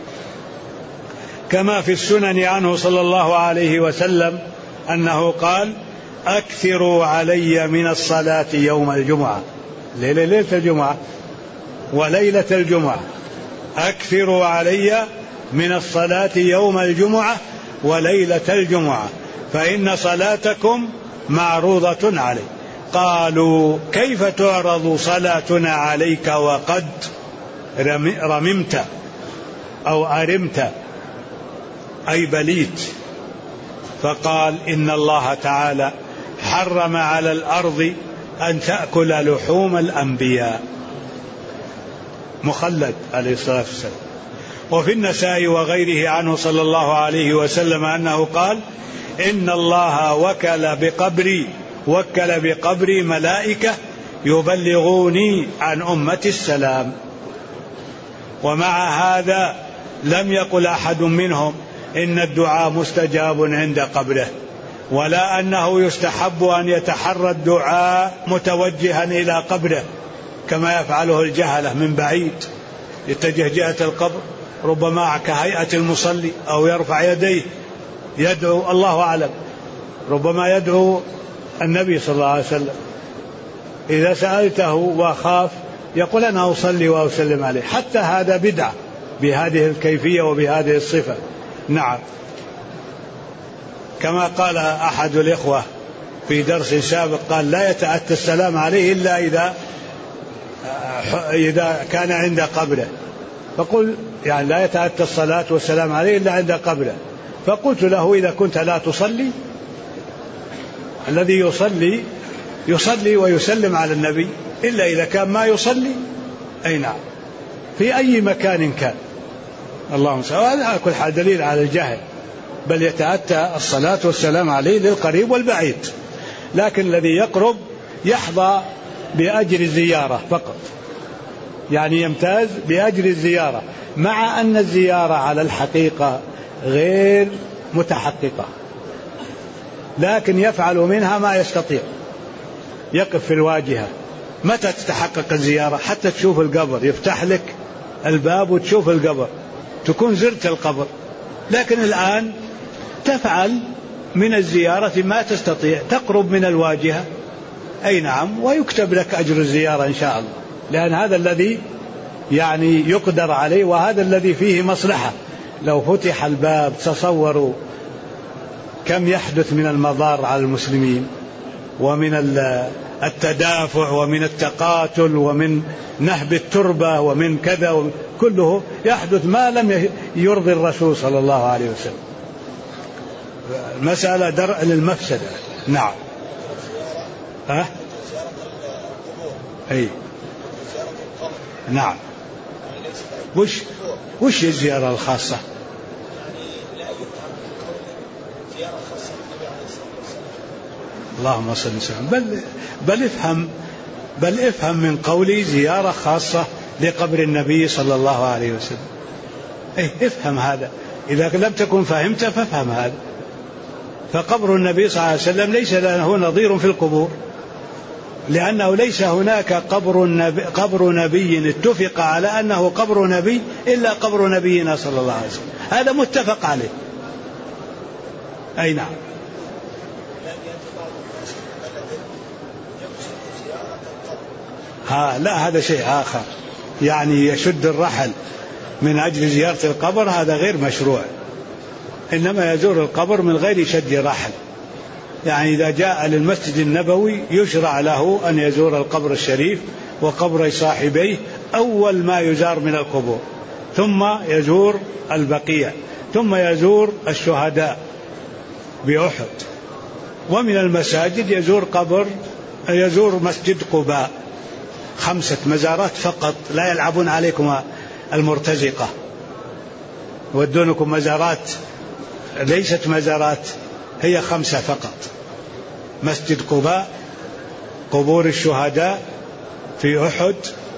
كما في السنن عنه صلى الله عليه وسلم أنه قال: أكثروا علي من الصلاة يوم الجمعة، ليلة الجمعة وليلة الجمعة، أكثروا علي من الصلاة يوم الجمعة وليلة الجمعة، فإن صلاتكم معروضة علي. قالوا: كيف تعرض صلاتنا عليك وقد رممت أو أرمت أي بليت؟ فقال: إن الله تعالى حرم على الأرض أن تأكل لحوم الأنبياء. مخلد عليه الصلاة والسلام. وفي النسائي وغيره عنه صلى الله عليه وسلم أنه قال: إن الله وكل بقبري ملائكة يبلغوني عن أمة السلام. ومع هذا لم يقل أحد منهم إن الدعاء مستجاب عند قبره، ولا أنه يستحب أن يتحرى الدعاء متوجها إلى قبره كما يفعله الجهلة من بعيد، يتجه جهة القبر ربما كهيئة المصلي، أو يرفع يديه يدعو، الله أعلم، ربما يدعو النبي صلى الله عليه وسلم. إذا سألته وخاف يقول: أنا أصلي وأسلم عليه. حتى هذا بدعة بهذه الكيفية وبهذه الصفة. نعم، كما قال أحد الإخوة في درس سابق، قال: لا يتأتى السلام عليه إلا إذا كان عند قبره. فقل يعني لا يتأتى الصلاة والسلام عليه إلا عند قبره. فقلت له: إذا كنت لا تصلي، الذي يصلي ويسلم على النبي، إلا إذا كان ما يصلي. أي نعم، في أي مكان كان. اللهم صل. هذا على كل حال دليل على الجهل، بل يتأتى الصلاة والسلام عليه للقريب والبعيد، لكن الذي يقرب يحظى بأجر الزيارة فقط، يعني يمتاز بأجر الزيارة، مع أن الزيارة على الحقيقة غير متحققة، لكن يفعل منها ما يستطيع. يقف في الواجهة. متى تتحقق الزيارة؟ حتى تشوف القبر، يفتح لك الباب وتشوف القبر، تكون زرت القبر. لكن الآن تفعل من الزيارة ما تستطيع، تقرب من الواجهة. أي نعم، ويكتب لك أجر الزيارة إن شاء الله، لأن هذا الذي يعني يقدر عليه، وهذا الذي فيه مصلحة. لو فتح الباب تصوروا كم يحدث من المضار على المسلمين، ومن التدافع، ومن التقاتل، ومن نهب التربة، ومن كذا، كله يحدث ما لم يرضي الرسول صلى الله عليه وسلم. مسألة درء للمفسدة. نعم. أي نعم. وش الزيارة الخاصة؟ اللهم صل وسلم. بل افهم من قولي زيارة خاصة لقبر النبي صلى الله عليه وسلم. افهم هذا، إذا لم تكن فهمت فافهم هذا. فقبر النبي صلى الله عليه وسلم ليس له نظير في القبور، لأنه ليس هناك قبر نبي اتفق على أنه قبر نبي إلا قبر نبينا صلى الله عليه وسلم، هذا متفق عليه. أي نعم. لا، هذا شيء آخر، يعني يشد الرحل من أجل زيارة القبر، هذا غير مشروع، إنما يزور القبر من غير شد رحل. يعني إذا جاء للمسجد النبوي يشرع له أن يزور القبر الشريف وقبر صاحبيه أول ما يزار من القبور، ثم يزور البقيع، ثم يزور الشهداء بأحد. ومن المساجد يزور مسجد قباء. 5 مزارات فقط، لا يلعبون عليكم المرتزقة ودونكم مزارات ليست مزارات، هي 5 فقط: مسجد قباء، قبور الشهداء في أحد،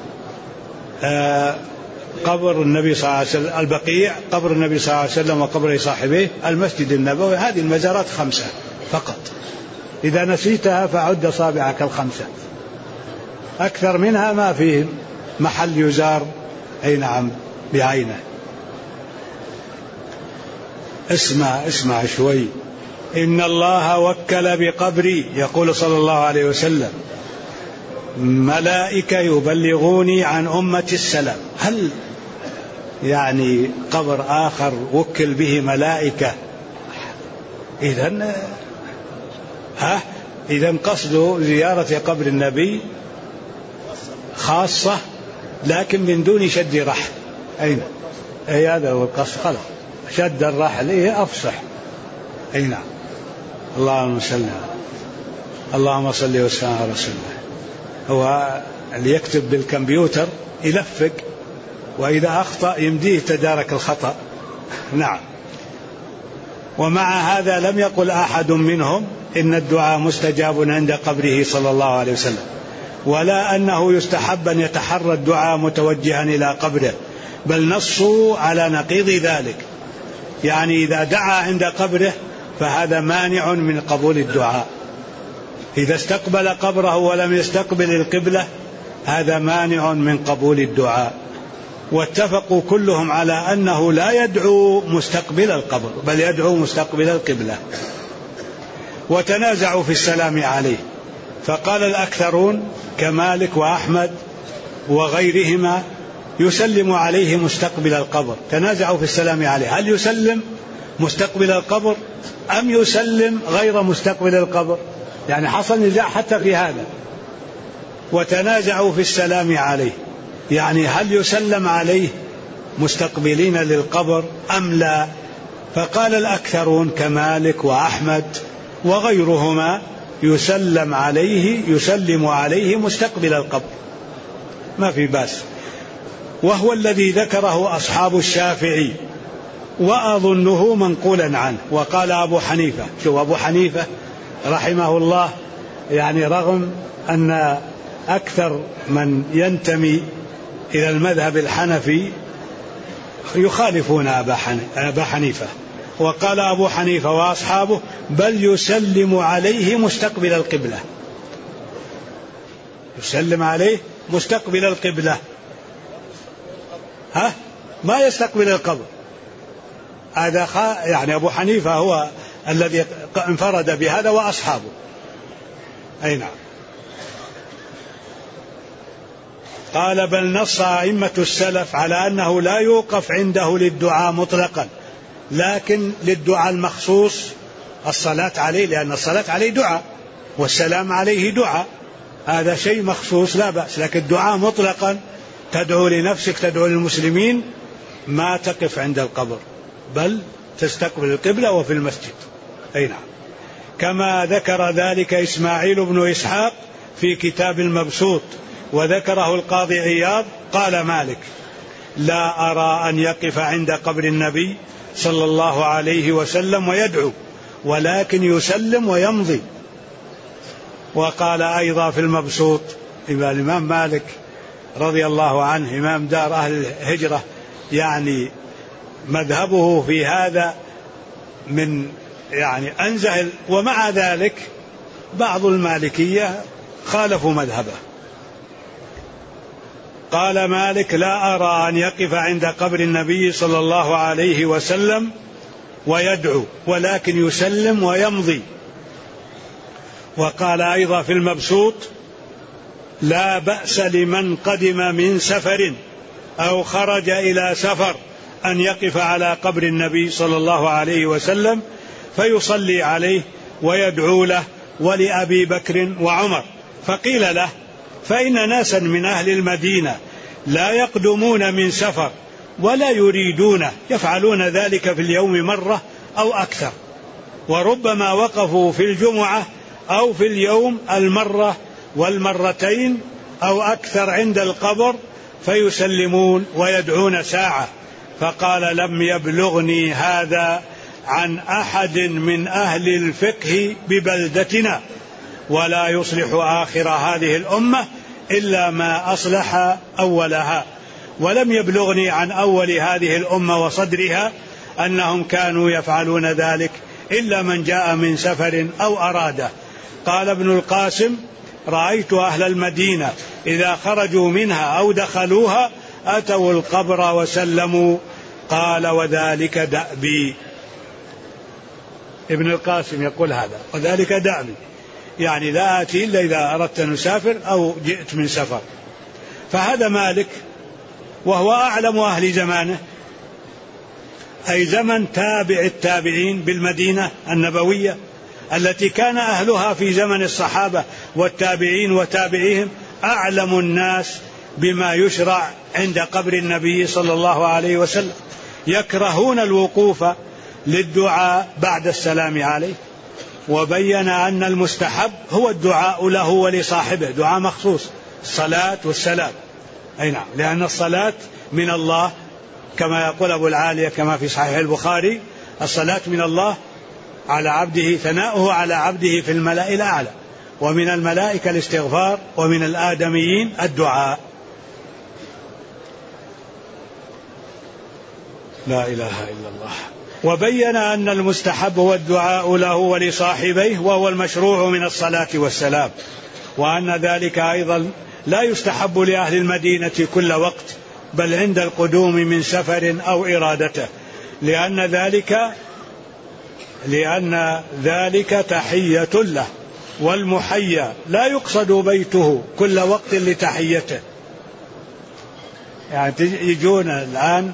قبر النبي صلى الله عليه وسلم، البقيع، قبر النبي صلى الله عليه وسلم وقبر صاحبه، المسجد النبوي. هذه المزارات 5 فقط، إذا نسيتها فعد أصابعك 5، أكثر منها ما فيه محل يزار أي نعم بعينه. اسمع شوي. إن الله وكل بقبري، يقول صلى الله عليه وسلم: ملائكة يبلغوني عن أمة السلام. هل يعني قبر آخر وكل به ملائكة؟ إذن قصده زيارة قبر النبي خاصة لكن من دون شد رحل. أين هذا هو القصد، خلاص شد الرحل أفصح. أي نعم. اللهم صل وسلم على رسول الله. هو اللي يكتب بالكمبيوتر يلفق، وإذا أخطأ يمديه تدارك الخطأ. نعم. ومع هذا لم يقل أحد منهم إن الدعاء مستجاب عند قبره صلى الله عليه وسلم، ولا أنه يستحب أن يتحرى الدعاء متوجها إلى قبره، بل نصوا على نقيض ذلك. يعني إذا دعا عند قبره فهذا مانع من قبول الدعاء. إذا استقبل قبره ولم يستقبل القبلة هذا مانع من قبول الدعاء. واتفقوا كلهم على أنه لا يدعو مستقبل القبر بل يدعو مستقبل القبلة. وتنازعوا في السلام عليه، فقال الأكثرون كمالك وأحمد وغيرهما يسلم عليه مستقبل القبر. تنازعوا في السلام عليه، هل يسلم مستقبل القبر أم يسلم غير مستقبل القبر؟ يعني حصل نزاع حتى في هذا. وتنازعوا في السلام عليه، يعني هل يسلم عليه مستقبلين للقبر أم لا؟ فقال الأكثرون كمالك وأحمد وغيرهما يسلم عليه مستقبل القبر، ما في بأس. وهو الذي ذكره أصحاب الشافعي، وأظنه منقولا عنه. وقال أبو حنيفة، أبو حنيفة رحمه الله، يعني رغم أن أكثر من ينتمي إلى المذهب الحنفي يخالفون أبا حنيفة، وقال أبو حنيفة وأصحابه بل يسلم عليه مستقبل القبلة، يسلم عليه مستقبل القبلة، ما يستقبل القبر. هذا يعني أبو حنيفة هو الذي انفرد بهذا وأصحابه. أي نعم. قال بل نص أئمة السلف على أنه لا يوقف عنده للدعاء مطلقا، لكن للدعاء المخصوص الصلاة عليه، لأن الصلاة عليه دعاء والسلام عليه دعاء، هذا شيء مخصوص لا بأس. لكن الدعاء مطلقا تدعو لنفسك، تدعو للمسلمين، ما تقف عند القبر بل تستقبل القبلة وفي المسجد. أي نعم. كما ذكر ذلك إسماعيل بن إسحاق في كتاب المبسوط، وذكره القاضي عياض. قال مالك لا أرى أن يقف عند قبر النبي صلى الله عليه وسلم ويدعو، ولكن يسلم ويمضي. وقال أيضا في المبسوط الإمام مالك رضي الله عنه إمام دار أهل الهجرة، يعني مذهبه في هذا من يعني أنزه. ومع ذلك بعض المالكية خالفوا مذهبه. قال مالك لا أرى أن يقف عند قبر النبي صلى الله عليه وسلم ويدعو، ولكن يسلم ويمضي. وقال أيضا في المبسوط لا بأس لمن قدم من سفر أو خرج إلى سفر أن يقف على قبر النبي صلى الله عليه وسلم فيصلي عليه ويدعو له ولأبي بكر وعمر. فقيل له: فإن ناسا من أهل المدينة لا يقدمون من سفر ولا يريدون، يفعلون ذلك في اليوم مرة أو أكثر، وربما وقفوا في الجمعة أو في اليوم المرة والمرتين أو أكثر عند القبر فيسلمون ويدعون ساعة. فقال: لم يبلغني هذا عن أحد من أهل الفقه ببلدتنا، ولا يصلح آخر هذه الأمة إلا ما أصلح أولها. ولم يبلغني عن أول هذه الأمة وصدرها أنهم كانوا يفعلون ذلك إلا من جاء من سفر أو أراده. قال ابن القاسم: رأيت أهل المدينة إذا خرجوا منها أو دخلوها أتوا القبر وسلموا. قال: وذلك دأبي. ابن القاسم يقول هذا: وذلك دأبي، يعني لا آتي إلا إذا أردت أن أسافر أو جئت من سفر. فهذا مالك وهو أعلم أهل زمانه، أي زمن تابع التابعين بالمدينة النبوية التي كان أهلها في زمن الصحابة والتابعين وتابعيهم أعلم الناس بما يشرع عند قبر النبي صلى الله عليه وسلم. يكرهون الوقوف للدعاء بعد السلام عليه، وبين أن المستحب هو الدعاء له ولصاحبه، دعاء مخصوص، الصلاة والسلام. أي نعم، لأن الصلاة من الله كما يقول أبو العالية كما في صحيح البخاري: الصلاة من الله على عبده، ثناؤه على عبده في الملأ الأعلى، ومن الملائكة الاستغفار، ومن الآدميين الدعاء. لا إله إلا الله. وبين أن المستحب هو الدعاء له ولصاحبيه، وهو المشروع من الصلاة والسلام، وأن ذلك أيضا لا يستحب لأهل المدينة كل وقت، بل عند القدوم من سفر أو إرادته، لأن ذلك تحية له، والمحيا لا يقصد بيته كل وقت لتحيته. يعني يجون الآن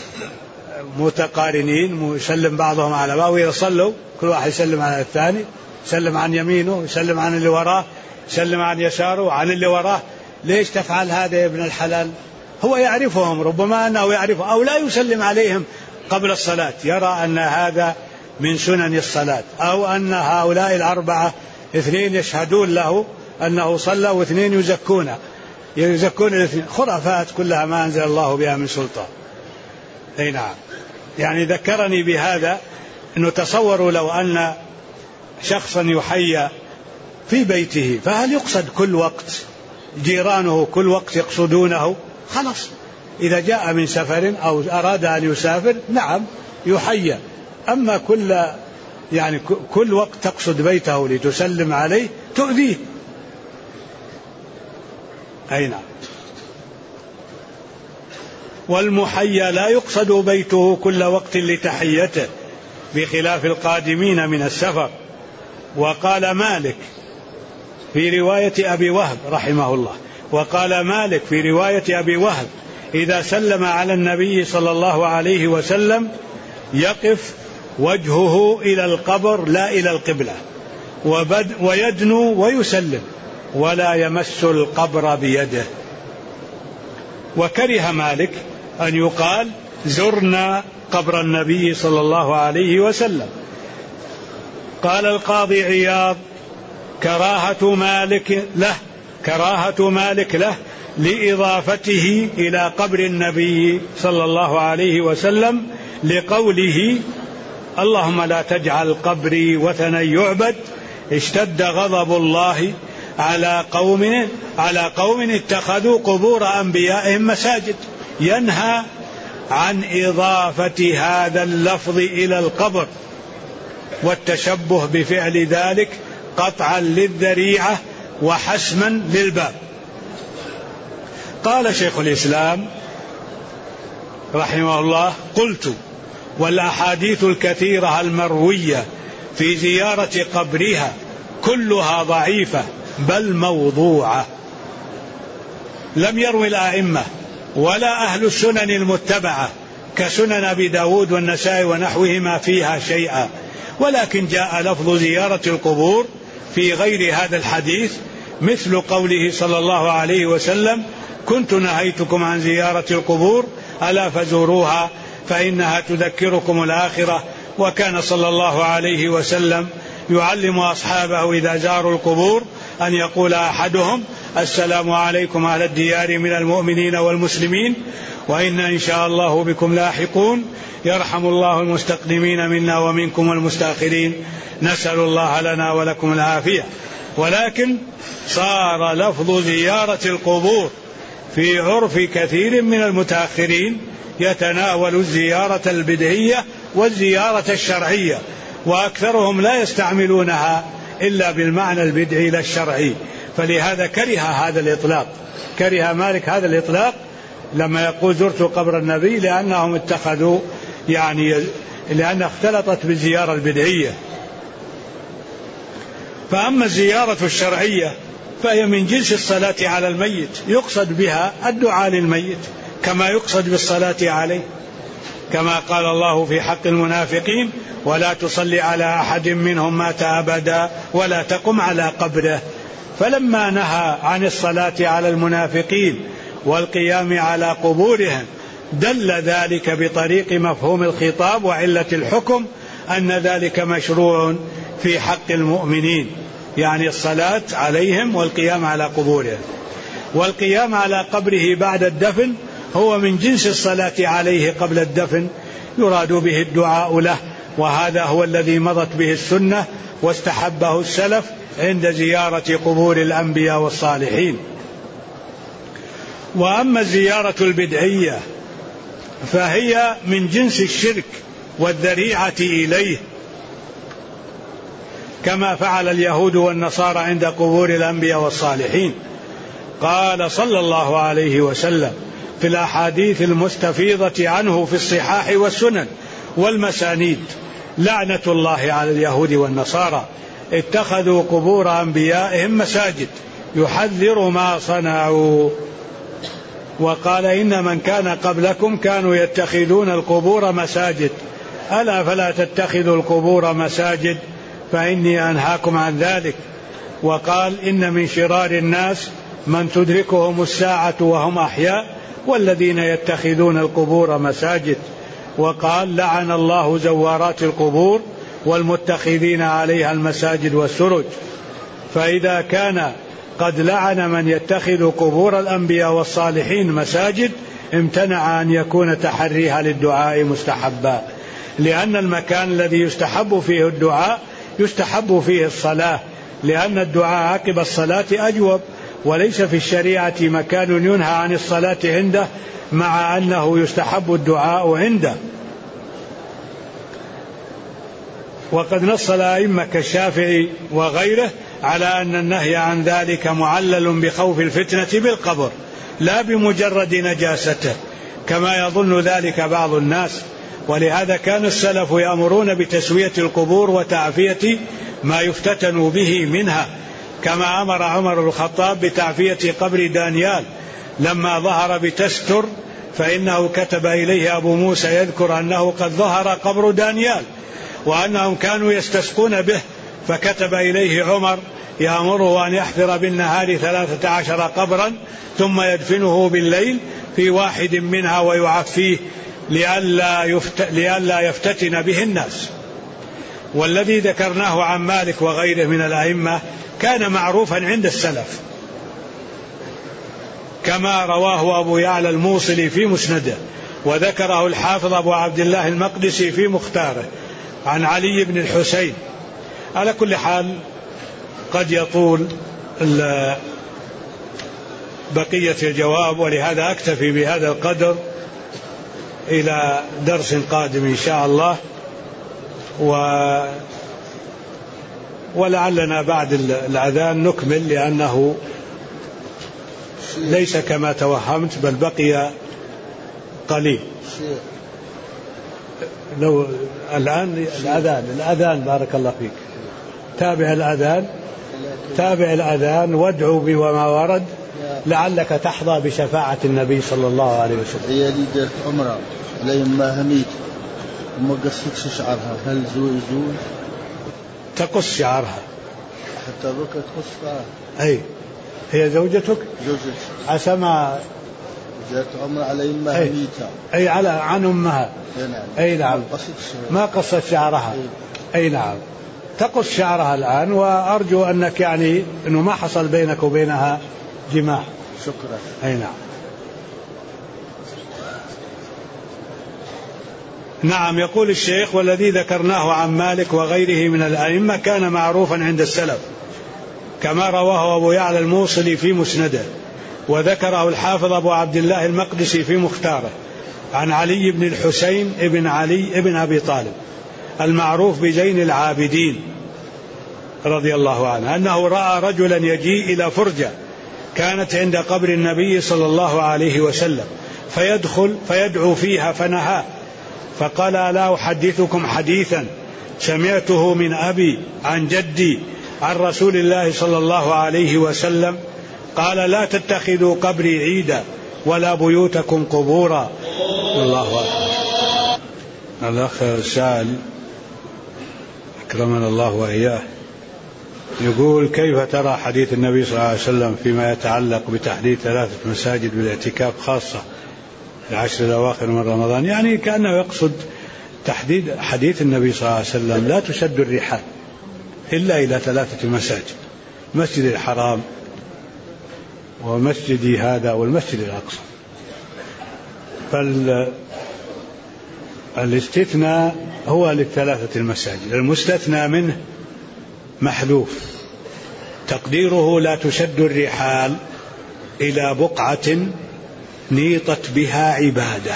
متقارنين يسلم بعضهم على بعض، وإذا صلوا كل واحد يسلم على الثاني، يسلم عن يمينه، يسلم عن اللي وراه، يسلم عن يساره وعن اللي وراه. ليش تفعل هذا يا ابن الحلال؟ هو يعرفهم، ربما أنه يعرفه أو لا يسلم عليهم قبل الصلاة، يرى أن هذا من سنن الصلاة، أو أن هؤلاء الأربعة 2 يشهدون له أنه صلى و2 يزكون الاثنين. خرافات كلها ما أنزل الله بها من سلطان. أي نعم. يعني ذكرني بهذا أنه تصوروا لو أن شخصا يحيى في بيته، فهل يقصد كل وقت؟ جيرانه كل وقت يقصدونه؟ خلاص، إذا جاء من سفر أو أراد أن يسافر نعم يحيى، أما كل وقت تقصد بيته لتسلم عليه تؤذيه. أي نعم. والمحيى لا يقصد بيته كل وقت لتحيته، بخلاف القادمين من السفر. وقال مالك في رواية أبي وهب رحمه الله، وقال مالك في رواية أبي وهب: إذا سلم على النبي صلى الله عليه وسلم يقف وجهه إلى القبر لا إلى القبلة، ويدنو ويسلم، ولا يمس القبر بيده. وكره مالك أن يقال: زرنا قبر النبي صلى الله عليه وسلم. قال القاضي عياض: كراهة مالك له لإضافته إلى قبر النبي صلى الله عليه وسلم، لقوله: اللهم لا تجعل قبري وثنا يعبد، اشتد غضب الله على قوم اتخذوا قبور أنبيائهم مساجد. ينهى عن إضافة هذا اللفظ إلى القبر والتشبه بفعل ذلك قطعا للذريعة وحسما للباب. قال شيخ الإسلام رحمه الله: قلت: والأحاديث الكثيرة المروية في زيارة قبرها كلها ضعيفة بل موضوعة. لم يروي الأئمة ولا أهل السنن المتبعة كسنن أبي داود والنسائي ونحوهما فيها شيئا، ولكن جاء لفظ زيارة القبور في غير هذا الحديث، مثل قوله صلى الله عليه وسلم: كنت نهيتكم عن زيارة القبور ألا فزوروها فإنها تذكركم الآخرة. وكان صلى الله عليه وسلم يعلم أصحابه إذا زاروا القبور أن يقول أحدهم: السلام عليكم أهل الديار من المؤمنين والمسلمين وإنا إن شاء الله بكم لاحقون، يرحم الله المستقدمين منا ومنكم والمستأخرين، نسأل الله لنا ولكم العافية. ولكن صار لفظ زيارة القبور في عرف كثير من المتأخرين يتناول الزيارة البدعية والزيارة الشرعية، وأكثرهم لا يستعملونها إلا بالمعنى البدعي لا الشرعي، فلهذا كره مالك هذا الإطلاق لما يقول زرت قبر النبي، لأنهم اتخذوا لأن اختلطت بالزيارة البدعية. فأما الزيارة الشرعية فهي من جنس الصلاة على الميت، يقصد بها الدعاء للميت كما يقصد بالصلاة عليه، كما قال الله في حق المنافقين: ولا تصلي على أحد منهم مات أبدا ولا تقم على قبره. فلما نهى عن الصلاة على المنافقين والقيام على قبورهم دل ذلك بطريق مفهوم الخطاب وعلة الحكم أن ذلك مشروع في حق المؤمنين، يعني الصلاة عليهم والقيام على قبورهم. والقيام على قبره بعد الدفن هو من جنس الصلاة عليه قبل الدفن، يراد به الدعاء له، وهذا هو الذي مضت به السنة واستحبه السلف عند زيارة قبور الأنبياء والصالحين. وأما الزيارة البدعية فهي من جنس الشرك والذريعة إليه، كما فعل اليهود والنصارى عند قبور الأنبياء والصالحين. قال صلى الله عليه وسلم في الأحاديث المستفيضة عنه في الصحاح والسنن والمسانيد: لعنة الله على اليهود والنصارى اتخذوا قبور أنبيائهم مساجد يحذر ما صنعوا. وقال: إن من كان قبلكم كانوا يتخذون القبور مساجد ألا فلا تتخذوا القبور مساجد فإني أنهاكم عن ذلك. وقال: إن من شرار الناس من تدركهم الساعة وهم أحياء والذين يتخذون القبور مساجد. وقال: لعن الله زوارات القبور والمتخذين عليها المساجد والسرج. فإذا كان قد لعن من يتخذ قبور الأنبياء والصالحين مساجد امتنع أن يكون تحريها للدعاء مستحبا، لأن المكان الذي يستحب فيه الدعاء يستحب فيه الصلاة، لأن الدعاء عقب الصلاة أجوب، وليس في الشريعة مكان ينهى عن الصلاة عنده مع أنه يستحب الدعاء عنده. وقد نص الأئمة كالشافعي وغيره على أن النهي عن ذلك معلل بخوف الفتنة بالقبر لا بمجرد نجاسته كما يظن ذلك بعض الناس. ولهذا كان السلف يأمرون بتسوية القبور وتعفية ما يفتتن به منها، كما أمر عمر بن الخطاب بتعفية قبر دانيال لما ظهر بتستر، فإنه كتب إليه أبو موسى يذكر أنه قد ظهر قبر دانيال وأنهم كانوا يستسقون به، فكتب إليه عمر يأمره أن يحفر بالنهار 13 قبرا ثم يدفنه بالليل في واحد منها ويعفيه لئلا يفتتن به الناس. والذي ذكرناه عن مالك وغيره من الأئمة كان معروفا عند السلف، كما رواه أبو يعلى الموصلي في مسنده، وذكره الحافظ أبو عبد الله المقدسي في مختاره عن علي بن الحسين. على كل حال قد يطول بقية الجواب، ولهذا أكتفي بهذا القدر إلى درس قادم إن شاء الله، ولعلنا بعد الأذان نكمل، لأنه ليس كما توهمت بل بقي قليل. لو الآن الأذان بارك الله فيك، تابع الأذان وادعو بما ورد لعلك تحظى بشفاعة النبي صلى الله عليه وسلم. يليد عمره عليهم ما هميد وما قصتش شعرها هل يجوز؟ تقص شعرها حتى بك تقصها. أي هي زوجتك؟ زوجتي. عسى ما جاءت عمر على أمها ميتة. أي على عن أمها. أي نعم. ما قصت شعرها. أي نعم. تقص شعرها الآن، وأرجو أنك يعني أنه ما حصل بينك وبينها جماع. شكرا. أي نعم. نعم. يقول الشيخ: والذي ذكرناه عن مالك وغيره من الأئمة كان معروفا عند السلف، كما رواه أبو يعلى الموصلي في مسنده، وذكره الحافظ أبو عبد الله المقدسي في مختاره، عن علي بن الحسين ابن علي ابن أبي طالب المعروف بزين العابدين رضي الله عنه، أنه رأى رجلا يجيء إلى فرجة كانت عند قبر النبي صلى الله عليه وسلم، فيدخل فيدعو فيها فنهاه، فقال: ألا أحدثكم حديثا سمعته من أبي عن جدي عن رسول الله صلى الله عليه وسلم؟ قال: لا تتخذوا قبري عيدا ولا بيوتكم قبورا. الله أكبر. الأخ سائل أكرمنا الله وإياه يقول: كيف ترى حديث النبي صلى الله عليه وسلم فيما يتعلق بتحديد 3 مساجد بالاعتكاف خاصة العشر الأواخر من رمضان؟ يعني كأنه يقصد تحديد حديث النبي صلى الله عليه وسلم: لا تشد الرحال إلا إلى 3 مساجد، مسجد الحرام ومسجدي هذا والمسجد الأقصى. فالاستثناء هو ل3 المساجد، المستثنى منه محذوف، تقديره: لا تشد الرحال إلى بقعة نيطت بها عبادة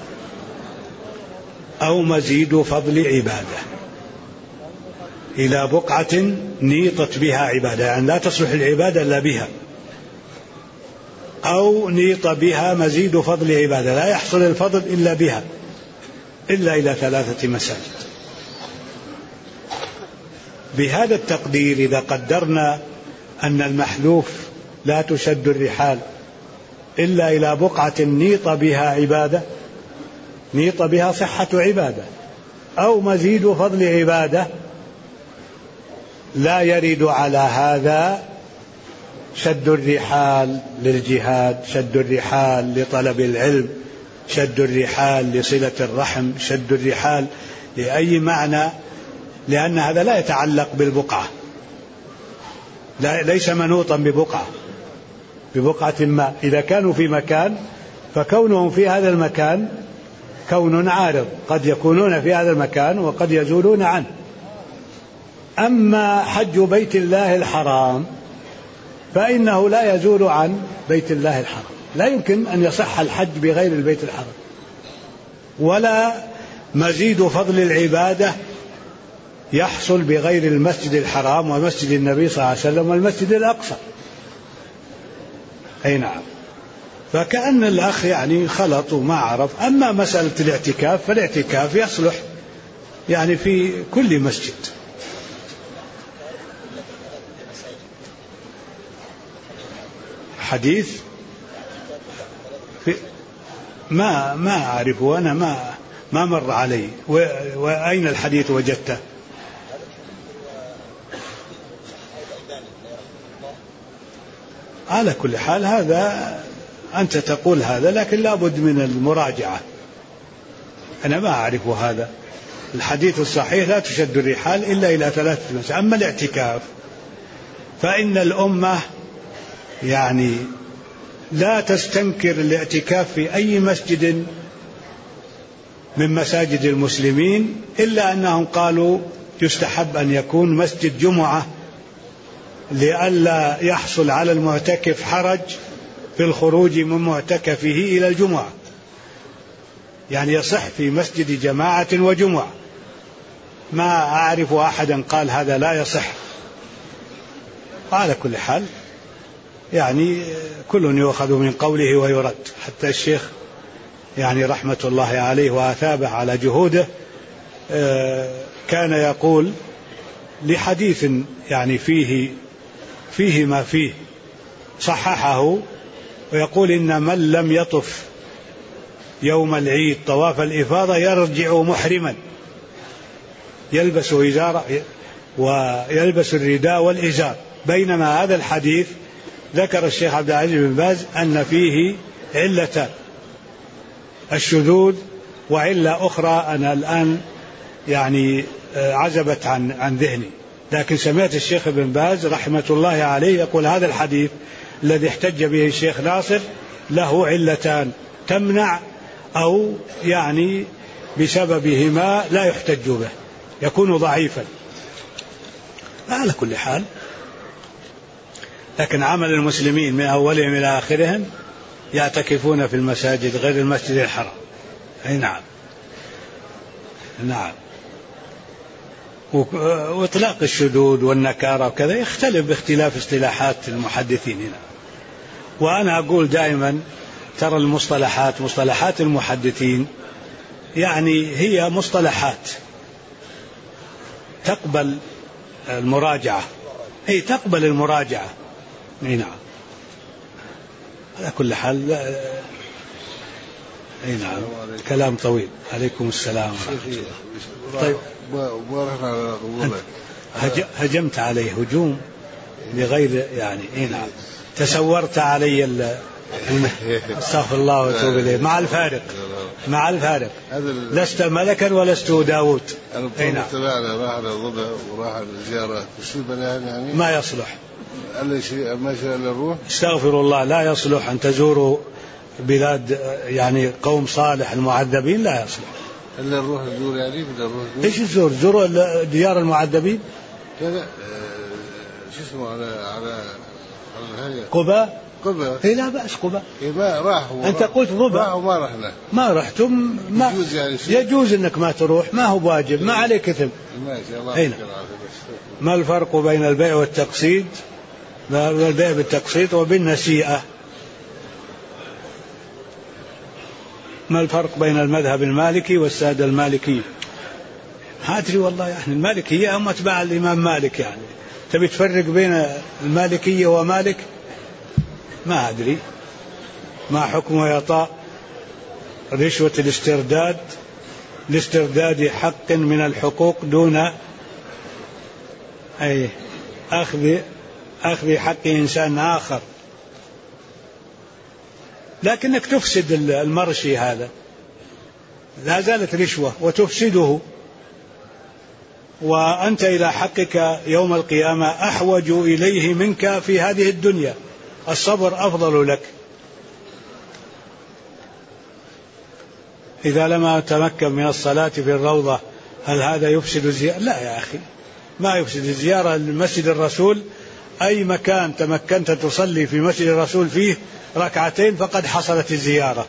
أو مزيد فضل عبادة. إلى بقعة نيطت بها عبادة يعني لا تصلح العبادة إلا بها، أو نيط بها مزيد فضل عبادة لا يحصل الفضل إلا بها، إلا إلى 3 مساجد. بهذا التقدير إذا قدرنا أن المحذوف لا تشد الرحال إلا إلى بقعة نيط بها عبادة، نيط بها صحة عبادة أو مزيد فضل عبادة، لا يرد على هذا شد الرحال للجهاد، شد الرحال لطلب العلم، شد الرحال لصلة الرحم، شد الرحال لأي معنى، لأن هذا لا يتعلق بالبقعة، ليس منوطا ببقعة ما. إذا كانوا في مكان فكونهم في هذا المكان كون عارض، قد يكونون في هذا المكان وقد يزولون عنه. أما حج بيت الله الحرام فإنه لا يزول عن بيت الله الحرام، لا يمكن أن يصح الحج بغير البيت الحرام، ولا مزيد فضل العبادة يحصل بغير المسجد الحرام ومسجد النبي صلى الله عليه وسلم والمسجد الأقصى. أي نعم. فكأن الأخ يعني خلط وما عرف. أما مسألة الاعتكاف فالاعتكاف يصلح يعني في كل مسجد. حديث ما أعرفه أنا، ما مر علي. وأين الحديث وجدته؟ على كل حال هذا أنت تقول هذا، لكن لابد من المراجعة. أنا ما أعرف هذا. الحديث الصحيح لا تشد الرحال إلا إلى 3 مساجد. أما الاعتكاف فإن الأمة يعني لا تستنكر الاعتكاف في أي مسجد من مساجد المسلمين، إلا أنهم قالوا يستحب أن يكون مسجد جمعة لئلا يحصل على المعتكف حرج في الخروج من معتكفه إلى الجمعة، يعني يصح في مسجد جماعة وجمعة. ما أعرف أحدا قال هذا لا يصح. على كل حال يعني كل يؤخذ من قوله ويرد. حتى الشيخ يعني رحمة الله عليه وأثابه على جهوده كان يقول لحديث يعني فيه ما فيه صححه، ويقول إن من لم يطف يوم العيد طواف الإفاضة يرجع محرما يلبس إزار ويلبس الرداء والإزار. بينما هذا الحديث ذكر الشيخ عبد العزيز بن باز أن فيه علتان: الشذوذ وعلة أخرى أنا الآن يعني عزبت عن ذهني، لكن سمعت الشيخ ابن باز رحمة الله عليه يقول هذا الحديث الذي احتج به الشيخ ناصر له علتان تمنع أو يعني بسببهما لا يحتج به، يكون ضعيفا. على كل حال، لكن عمل المسلمين من أولهم إلى آخرهم يعتكفون في المساجد غير المسجد الحرام. أي نعم، نعم. وإطلاق الشذوذ والنكارة وكذا يختلف باختلاف اصطلاحات المحدثين هنا. وأنا أقول دائما ترى مصطلحات المحدثين يعني هي مصطلحات تقبل المراجعة، هي تقبل المراجعة. أي نعم. على كل حال، أي نعم، كلام طويل. عليكم السلام. طيب، هجمت عليه هجوم بغير يعني. أي نعم، تسورت علي استغفر الله واتوب اليه. مع الفارق لست ملكا ولست داود. اي نعم. راح على ضبع وراح على زياره يعني ما يصلح. الا شيء ما شاء الله الروح. استغفر الله، لا يصلح ان تزوروا بلاد يعني قوم صالح المعذبين، لا يصلح. الا الروح تزور يعني بدنا نروح. ايش تزور؟ زوروا ديار المعذبين. كذا شو اسمه على قباء. إيه لا بأس قباء. إيه ما راحوا. أنت قلت ضبع. راحوا ما رحنا. ما رحتم. ما يجوز, يعني يجوز إنك ما تروح، ما هو واجب، ما عليك إثم. ماشي الله. ما الفرق بين البيع والتقسيط؟ البيع بالتقسيط وبالنسيئة. ما الفرق بين المذهب المالكي والسادة المالكي؟ ما أدري والله، يعني المالكية هم أتباع الإمام مالك، يعني تبي تفرق بين المالكية ومالك؟ ما أدري. ما حكم إعطاء رشوة لاسترداد حق من الحقوق دون أي أخذ حق إنسان آخر؟ لكنك تفسد المرشي هذا، لا زالت رشوة وتفسده، وأنت إلى حقك يوم القيامة أحوج إليه منك في هذه الدنيا. الصبر أفضل لك. إذا لم تمكن من الصلاة في الروضة هل هذا يفسد الزيارة؟ لا يا أخي، ما يفسد الزيارة. لمسجد الرسول أي مكان تمكنت تصلي في مسجد الرسول فيه ركعتين فقد حصلت الزيارة.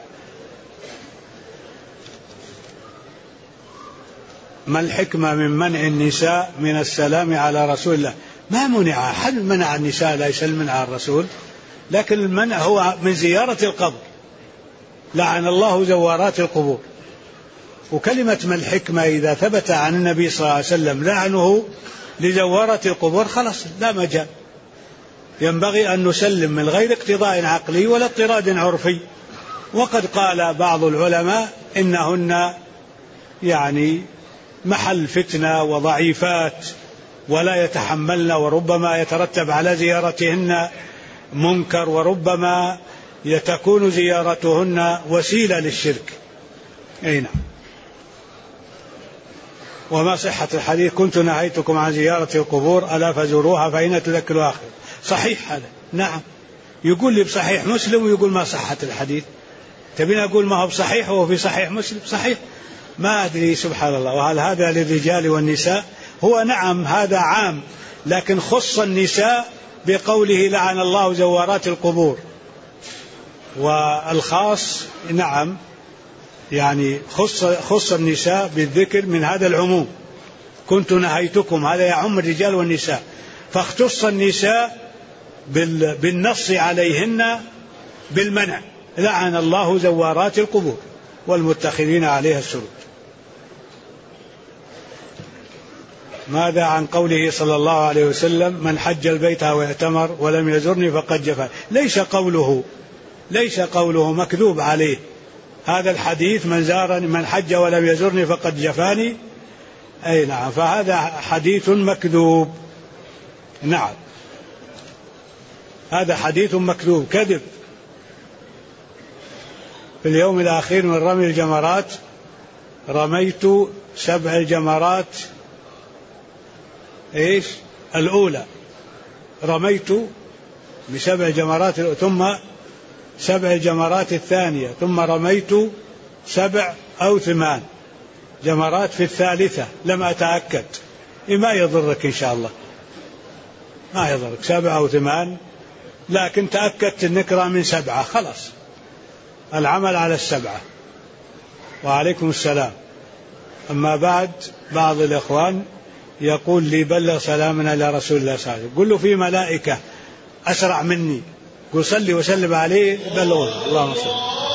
ما الحكمة من منع النساء من السلام على رسول الله؟ ما منع أحد، منع النساء لا يسلمن على الرسول، لكن المنع هو من زيارة القبر. لعن الله زوارات القبور. وكلمة ما الحكمة إذا ثبت عن النبي صلى الله عليه وسلم لعنه لزوارة القبور خلاص لا مجال. ينبغي أن نسلم من غير اقتضاء عقلي ولا اضطراد عرفي. وقد قال بعض العلماء إنهن يعني محل فتنة وضعيفات ولا يتحملن، وربما يترتب على زيارتهن منكر، وربما تكون زيارتهن وسيلة للشرك. أي نعم. وما صحة الحديث كنت نهيتكم عن زيارة القبور ألا فزوروها فإن تذكر آخر؟ صحيح هذا، نعم. يقول لي بصحيح مسلم ويقول ما صحة الحديث. تبين أقول ما هو بصحيح وهو في صحيح مسلم؟ صحيح. ما أدري، سبحان الله. وهل هذا للرجال والنساء؟ هو نعم هذا عام، لكن خص النساء بقوله لعن الله زوارات القبور، والخاص نعم يعني خص النساء بالذكر من هذا العموم. كنت نهيتكم، هذا يعم الرجال والنساء، فاختص النساء بالنص عليهن بالمنع. لعن الله زوارات القبور والمتخذين عليها السرور. ماذا عن قوله صلى الله عليه وسلم من حج البيت أو اعتمر ولم يزرني فقد جفا؟ ليس قوله مكذوب عليه. هذا الحديث من حج ولم يزرني فقد جفاني أي نعم، فهذا حديث مكذوب. نعم، هذا حديث مكذوب كذب. في اليوم الأخير من رمي الجمرات رميت 7 جمرات الأولى، رميت ب7 جمرات ثم 7 جمرات الثانية، ثم رميت 7 أو 8 جمرات في الثالثة. لم أتأكد، ما يضرك إن شاء الله، ما يضرك 7 أو 8، لكن تأكدت أنك رامي 7 خلاص، العمل على 7. وعليكم السلام. أما بعد، بعض الإخوان يقول لي بلغ سلامنا إلى رسول الله صلى الله عليه وسلم. قل له في ملائكة أسرع مني، قل صلي وسلم عليه بلغه. اللهم صل.